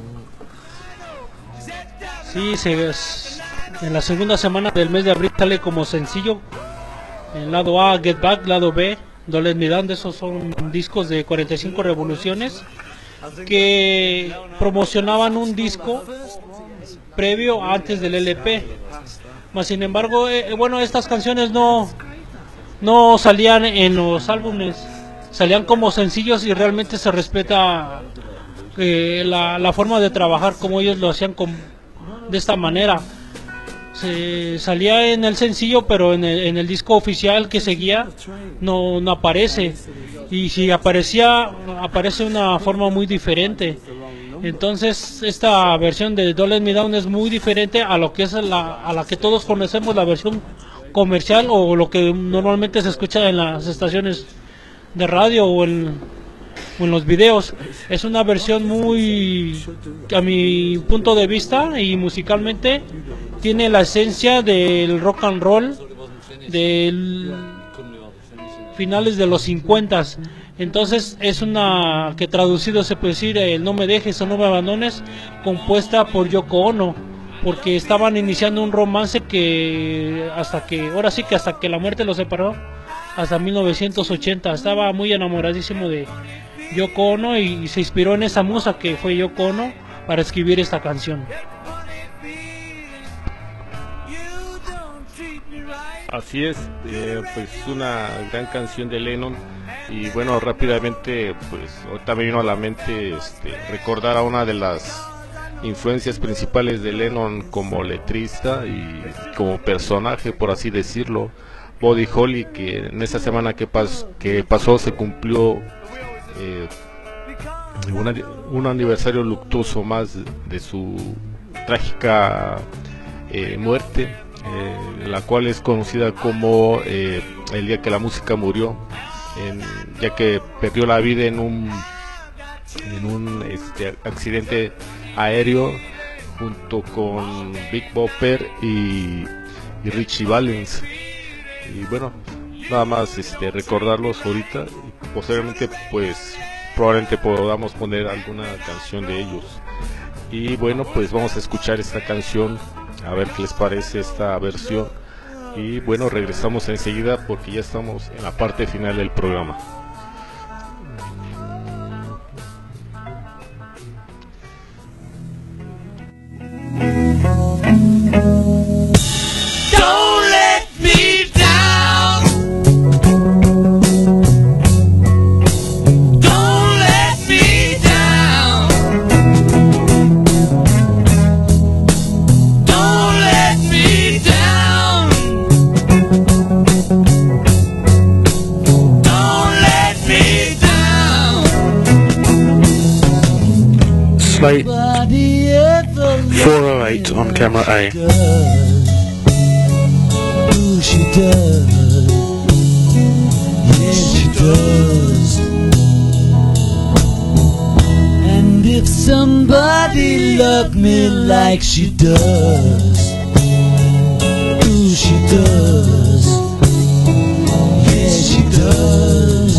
Sí, en la segunda semana del mes de abril sale como sencillo el lado A, Get Back, lado B, Don't Let Me Down. Esos son discos de 45 revoluciones que promocionaban un disco previo antes del LP. Mas sin embargo, bueno, estas canciones no salían en los álbumes salían como sencillos y realmente se respeta la forma de trabajar como ellos lo hacían de esta manera. Se salía en el sencillo, pero en el disco oficial que seguía no aparece, y si aparecía, aparece de una forma muy diferente. Entonces esta versión de Don't Let Me Down es muy diferente a lo que es a la que todos conocemos, la versión comercial o lo que normalmente se escucha en las estaciones de radio o en los videos. Es una versión muy, a mi punto de vista y musicalmente, tiene la esencia del rock and roll del finales de los 50s. Entonces es una que traducido se puede decir el No Me Dejes o No Me Abandones, compuesta por Yoko Ono, porque estaban iniciando un romance que hasta que la muerte los separó, hasta 1980. Estaba muy enamoradísimo de Yoko Ono y se inspiró en esa musa que fue Yoko Ono para escribir esta canción. Así es, pues una gran canción de Lennon. Y bueno, rápidamente pues ahorita me vino a la mente recordar a una de las influencias principales de Lennon como letrista y como personaje, por así decirlo, Buddy Holly, que en esta semana que pasó se cumplió un aniversario luctuoso más de su trágica muerte, la cual es conocida como el día que la música murió, ya que perdió la vida en un accidente aéreo junto con Big Bopper y Richie Valens. Y bueno, nada más recordarlos ahorita, y posteriormente pues probablemente podamos poner alguna canción de ellos. Y bueno, pues vamos a escuchar esta canción, a ver qué les parece esta versión. Y bueno, regresamos enseguida porque ya estamos en la parte final del programa. Don't let me down. Don't let me down. Don't let me down. Don't let me down. Slate 408 on camera A. Ooh, she does. Yes, she does. And if somebody loved me like she does, ooh, she does. Yes, she does.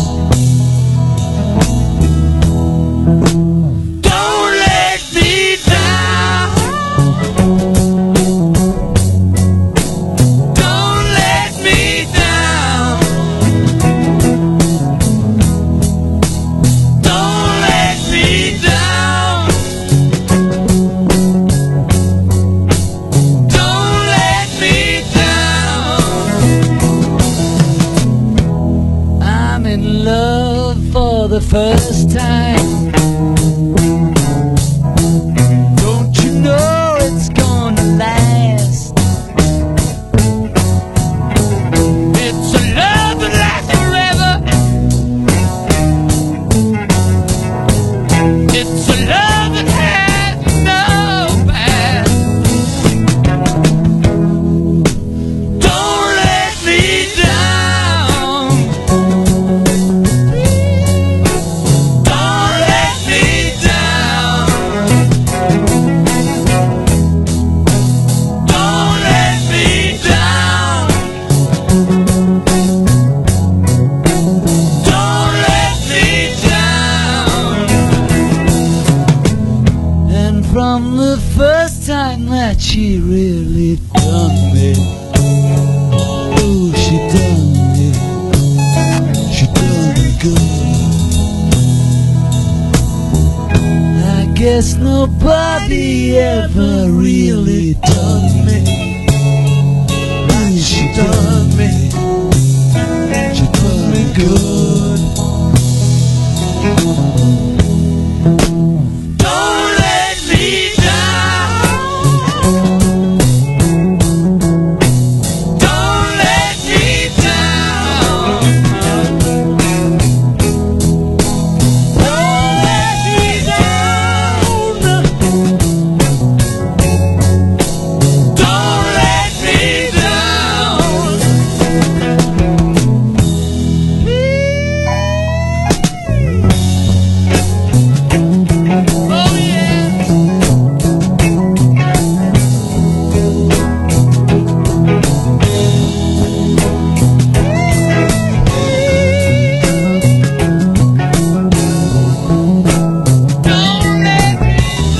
Don't let me down. Don't let me down. Don't let me down. Don't let me down. I'm in love for the first time. Don't you know it's gonna last? It's a love that lasts forever. It's a love that has no past. Don't let me down. Don't let me down. Don't let me down. Don't let me down. And from the first time that she really done me, ooh, she done me, she done me good. I guess nobody ever really done me like she done me, she done me good. Don't let me down. Don't let me down. Don't let me down. Don't let me down. Oh yeah. Don't let me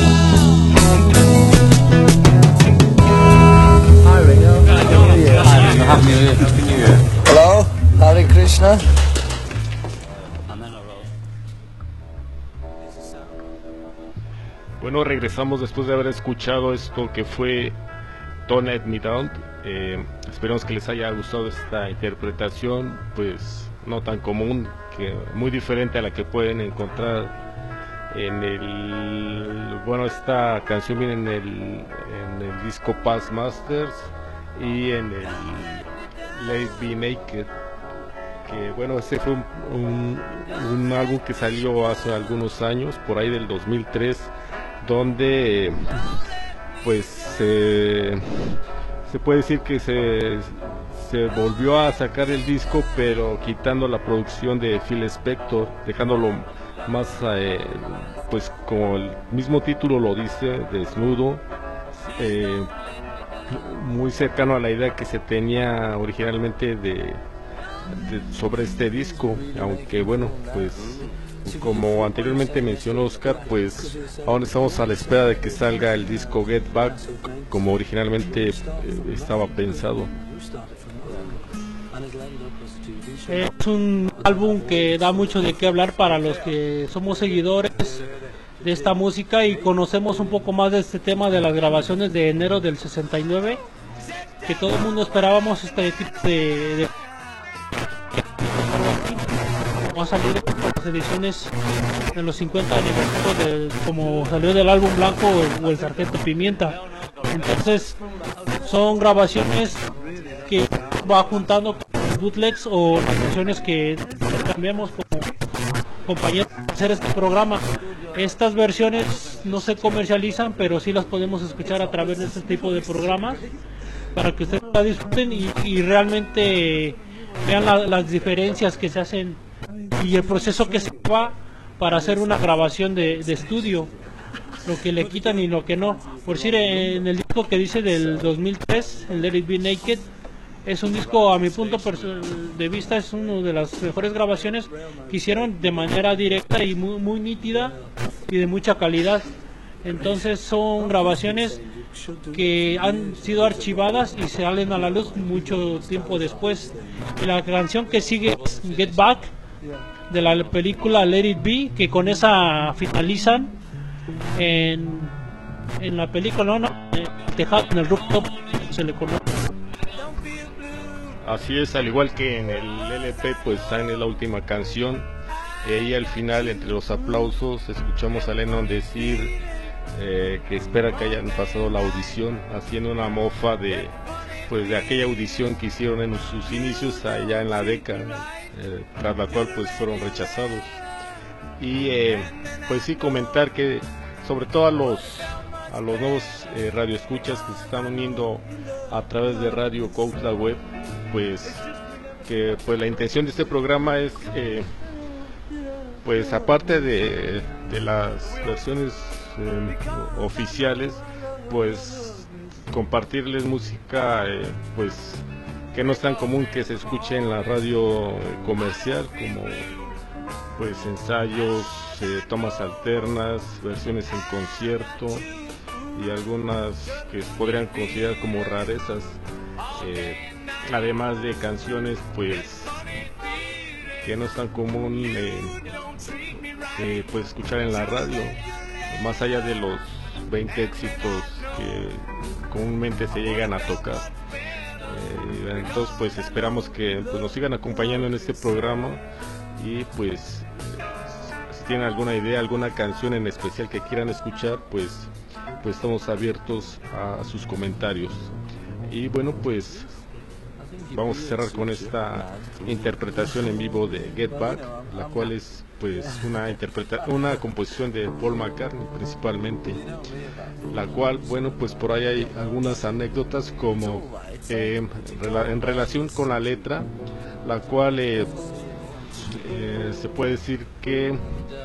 Hi Ringo. Happy New Year. Hi Ringo. Happy New Year. Happy New Year. Hello, Hare Krishna. Bueno, regresamos después de haber escuchado esto que fue Don't Let Me Down. Esperemos que les haya gustado esta interpretación, pues no tan común, que muy diferente a la que pueden encontrar en el... Bueno, esta canción viene en el disco Past Masters y en el Let It Be Naked. Que bueno, ese fue un álbum que salió hace algunos años, por ahí del 2003, donde pues se puede decir que se volvió a sacar el disco, pero quitando la producción de Phil Spector, dejándolo más pues como el mismo título lo dice, desnudo, muy cercano a la idea que se tenía originalmente sobre este disco, aunque bueno, pues como anteriormente mencionó Oscar, pues aún estamos a la espera de que salga el disco Get Back como originalmente estaba pensado. Es un álbum que da mucho de qué hablar para los que somos seguidores de esta música y conocemos un poco más de este tema de las grabaciones de enero del 69, que todo el mundo esperábamos este tipo de va a salir en las ediciones de los 50 aniversarios como salió del álbum blanco o el Sargento Pimienta. Entonces son grabaciones que va juntando con bootlegs o las canciones que cambiamos como compañeros para hacer este programa. Estas versiones no se comercializan, pero sí las podemos escuchar a través de este tipo de programas para que ustedes la disfruten y realmente vean las diferencias que se hacen y el proceso que se va para hacer una grabación de estudio, lo que le quitan y lo que no. Por decir, en el disco que dice del 2003, el Let It Be Naked, es un disco, a mi punto de vista, es una de las mejores grabaciones que hicieron de manera directa y muy nítida y de mucha calidad. Entonces son grabaciones que han sido archivadas y salen a la luz mucho tiempo después. Y la canción que sigue es Get Back, de la película Let It Be, que con esa finalizan en la película, en el tejado, en el rooftop, se le conoce. Así es, al igual que en el LP, pues sale la última canción y al final, entre los aplausos, escuchamos a Lennon decir que espera que hayan pasado la audición, haciendo una mofa de aquella audición que hicieron en sus inicios allá en la década, tras la cual pues fueron rechazados. Y pues sí, comentar que sobre todo a los nuevos radioescuchas que se están uniendo a través de Radio Cuautla Web, pues que pues la intención de este programa es pues aparte de las versiones oficiales, pues compartirles música pues que no es tan común que se escuche en la radio comercial, como pues ensayos, tomas alternas, versiones en concierto y algunas que podrían considerar como rarezas, además de canciones pues que no es tan común pues escuchar en la radio, más allá de los 20 éxitos que comúnmente se llegan a tocar. Entonces pues esperamos que pues nos sigan acompañando en este programa y pues tienen alguna idea, alguna canción en especial que quieran escuchar, pues estamos abiertos a sus comentarios. Y bueno, pues vamos a cerrar con esta interpretación en vivo de Get Back, la cual es pues una composición de Paul McCartney principalmente, la cual, bueno, pues por ahí hay algunas anécdotas como en relación con la letra, la cual se puede decir que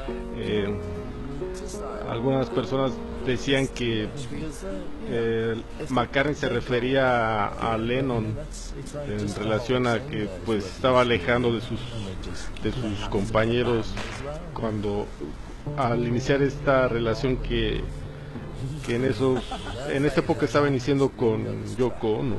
algunas personas decían que McCartney se refería a Lennon en relación a que pues estaba alejando de sus compañeros cuando al iniciar esta relación que en esta época estaba iniciando con Yoko Ono.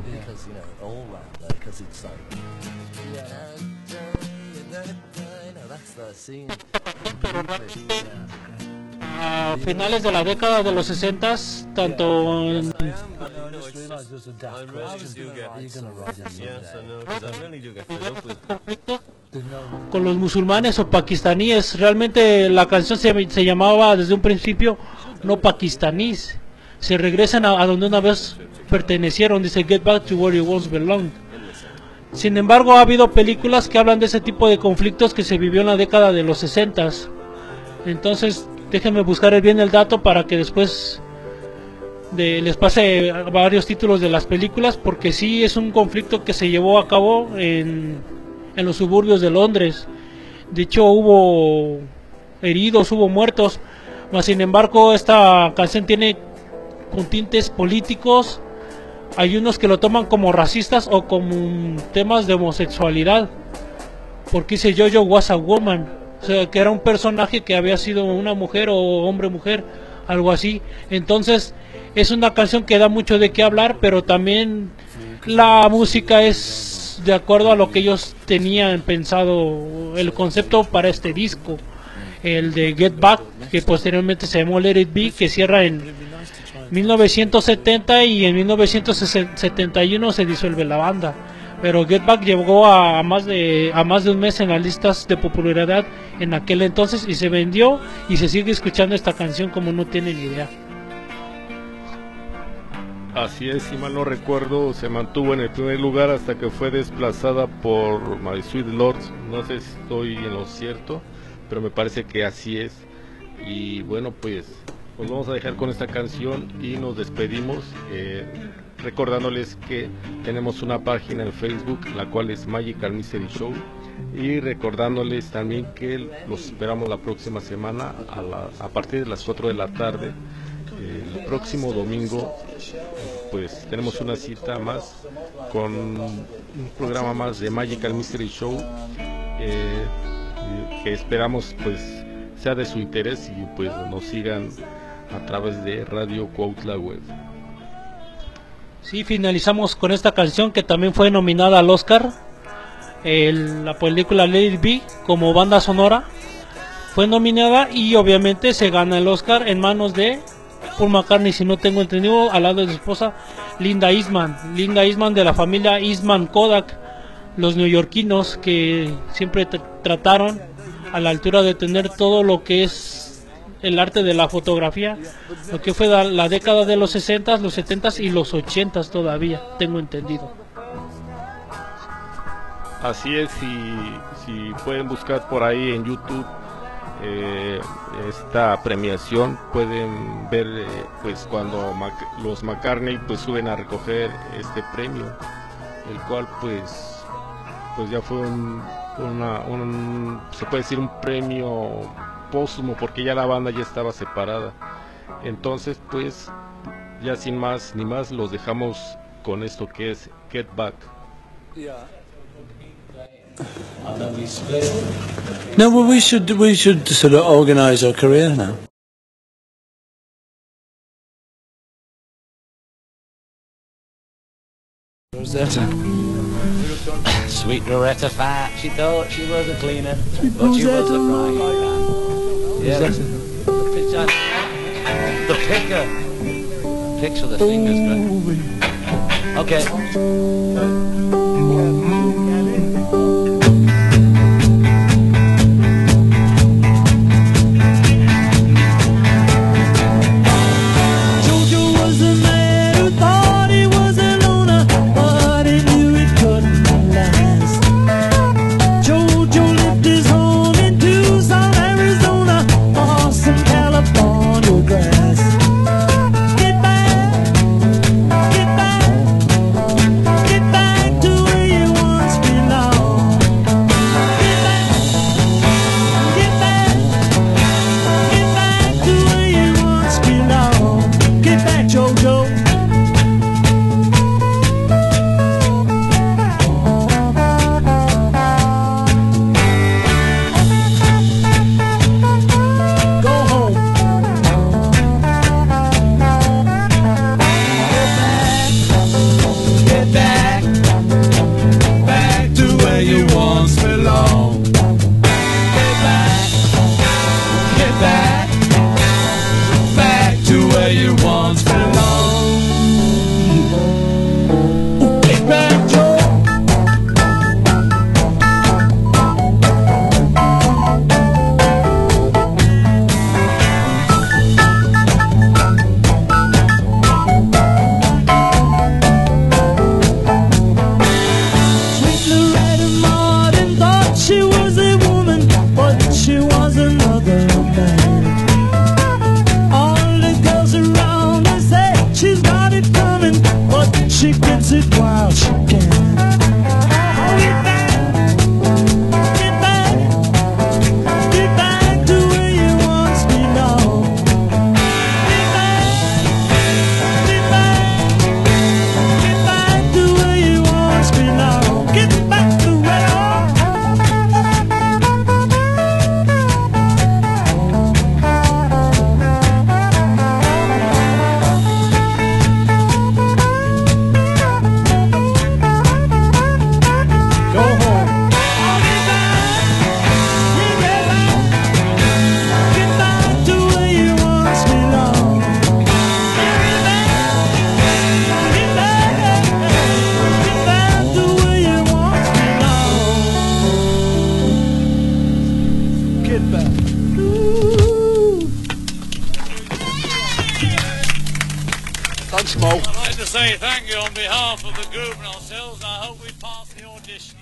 A finales de la década de los 60, tanto en con los musulmanes o pakistaníes, realmente la canción se llamaba desde un principio no pakistaníes, se regresan a donde una vez pertenecieron, dice Get Back to Where You Once Belonged. Sin embargo, ha habido películas que hablan de ese tipo de conflictos que se vivió en la década de los 60. Entonces, déjenme buscar bien el dato para que después les pase varios títulos de las películas, porque sí es un conflicto que se llevó a cabo en los suburbios de Londres. De hecho, hubo heridos, hubo muertos, mas sin embargo esta canción tiene con tintes políticos. Hay unos que lo toman como racistas o como temas de homosexualidad, porque dice Jojo was a woman, o sea, que era un personaje que había sido una mujer o hombre-mujer, algo así. Entonces es una canción que da mucho de qué hablar, pero también la música es de acuerdo a lo que ellos tenían pensado, el concepto para este disco, el de Get Back, que posteriormente se llamó Let It Be, que cierra en 1970 y en 1971 se disuelve la banda. Pero Get Back llegó a más de un mes en las listas de popularidad en aquel entonces y se vendió, y se sigue escuchando esta canción como no tienen idea. Así es, si mal no recuerdo, se mantuvo en el primer lugar hasta que fue desplazada por My Sweet Lord. No sé si estoy en lo cierto, pero me parece que así es. Y bueno, pues vamos a dejar con esta canción y nos despedimos, recordándoles que tenemos una página en Facebook, la cual es Magical Mystery Show, y recordándoles también que los esperamos la próxima semana a partir de las 4 de la tarde. El próximo domingo pues tenemos una cita más con un programa más de Magical Mystery Show, que esperamos pues sea de su interés y pues nos sigan a través de Radio Cuautla Web. Sí, finalizamos con esta canción que también fue nominada al Oscar, la película Let It Be, como banda sonora fue nominada, y obviamente se gana el Oscar en manos de Paul McCartney, si no tengo entendido, al lado de su esposa Linda Eastman de la familia Eastman Kodak, los neoyorquinos que siempre trataron a la altura de tener todo lo que es el arte de la fotografía, lo que fue la década de los 60, los 70 y los 80 todavía, tengo entendido. Así es, si pueden buscar por ahí en YouTube esta premiación, pueden ver pues cuando los McCartney pues suben a recoger este premio, el cual pues ya fue se puede decir un premio póstumo, porque ya la banda ya estaba separada. Entonces pues ya sin más ni más los dejamos con esto que es Get Back. No, well, we should sort of organise our career now. Rosetta. Sweet Loretta Fat, she thought she was a cleaner, but she was a frying pan. Yeah, the picker. Picks with the fingers, great. Okay. where you once belonged. Get back, Joe. Sweet Loretta Martin thought she was a woman, but she was another man. All the girls around her say she's got it coming, but she gets it while she can. Get back, get back, get back to where you once belonged. Get back, get back, get back to where you once belonged. Get back to where go home. Get back to where you once belonged. Get back, get back, get back to where you once belonged. Get back. Thanks, Mo. I'd like to say thank you on behalf of the group and ourselves. I hope we pass the audition.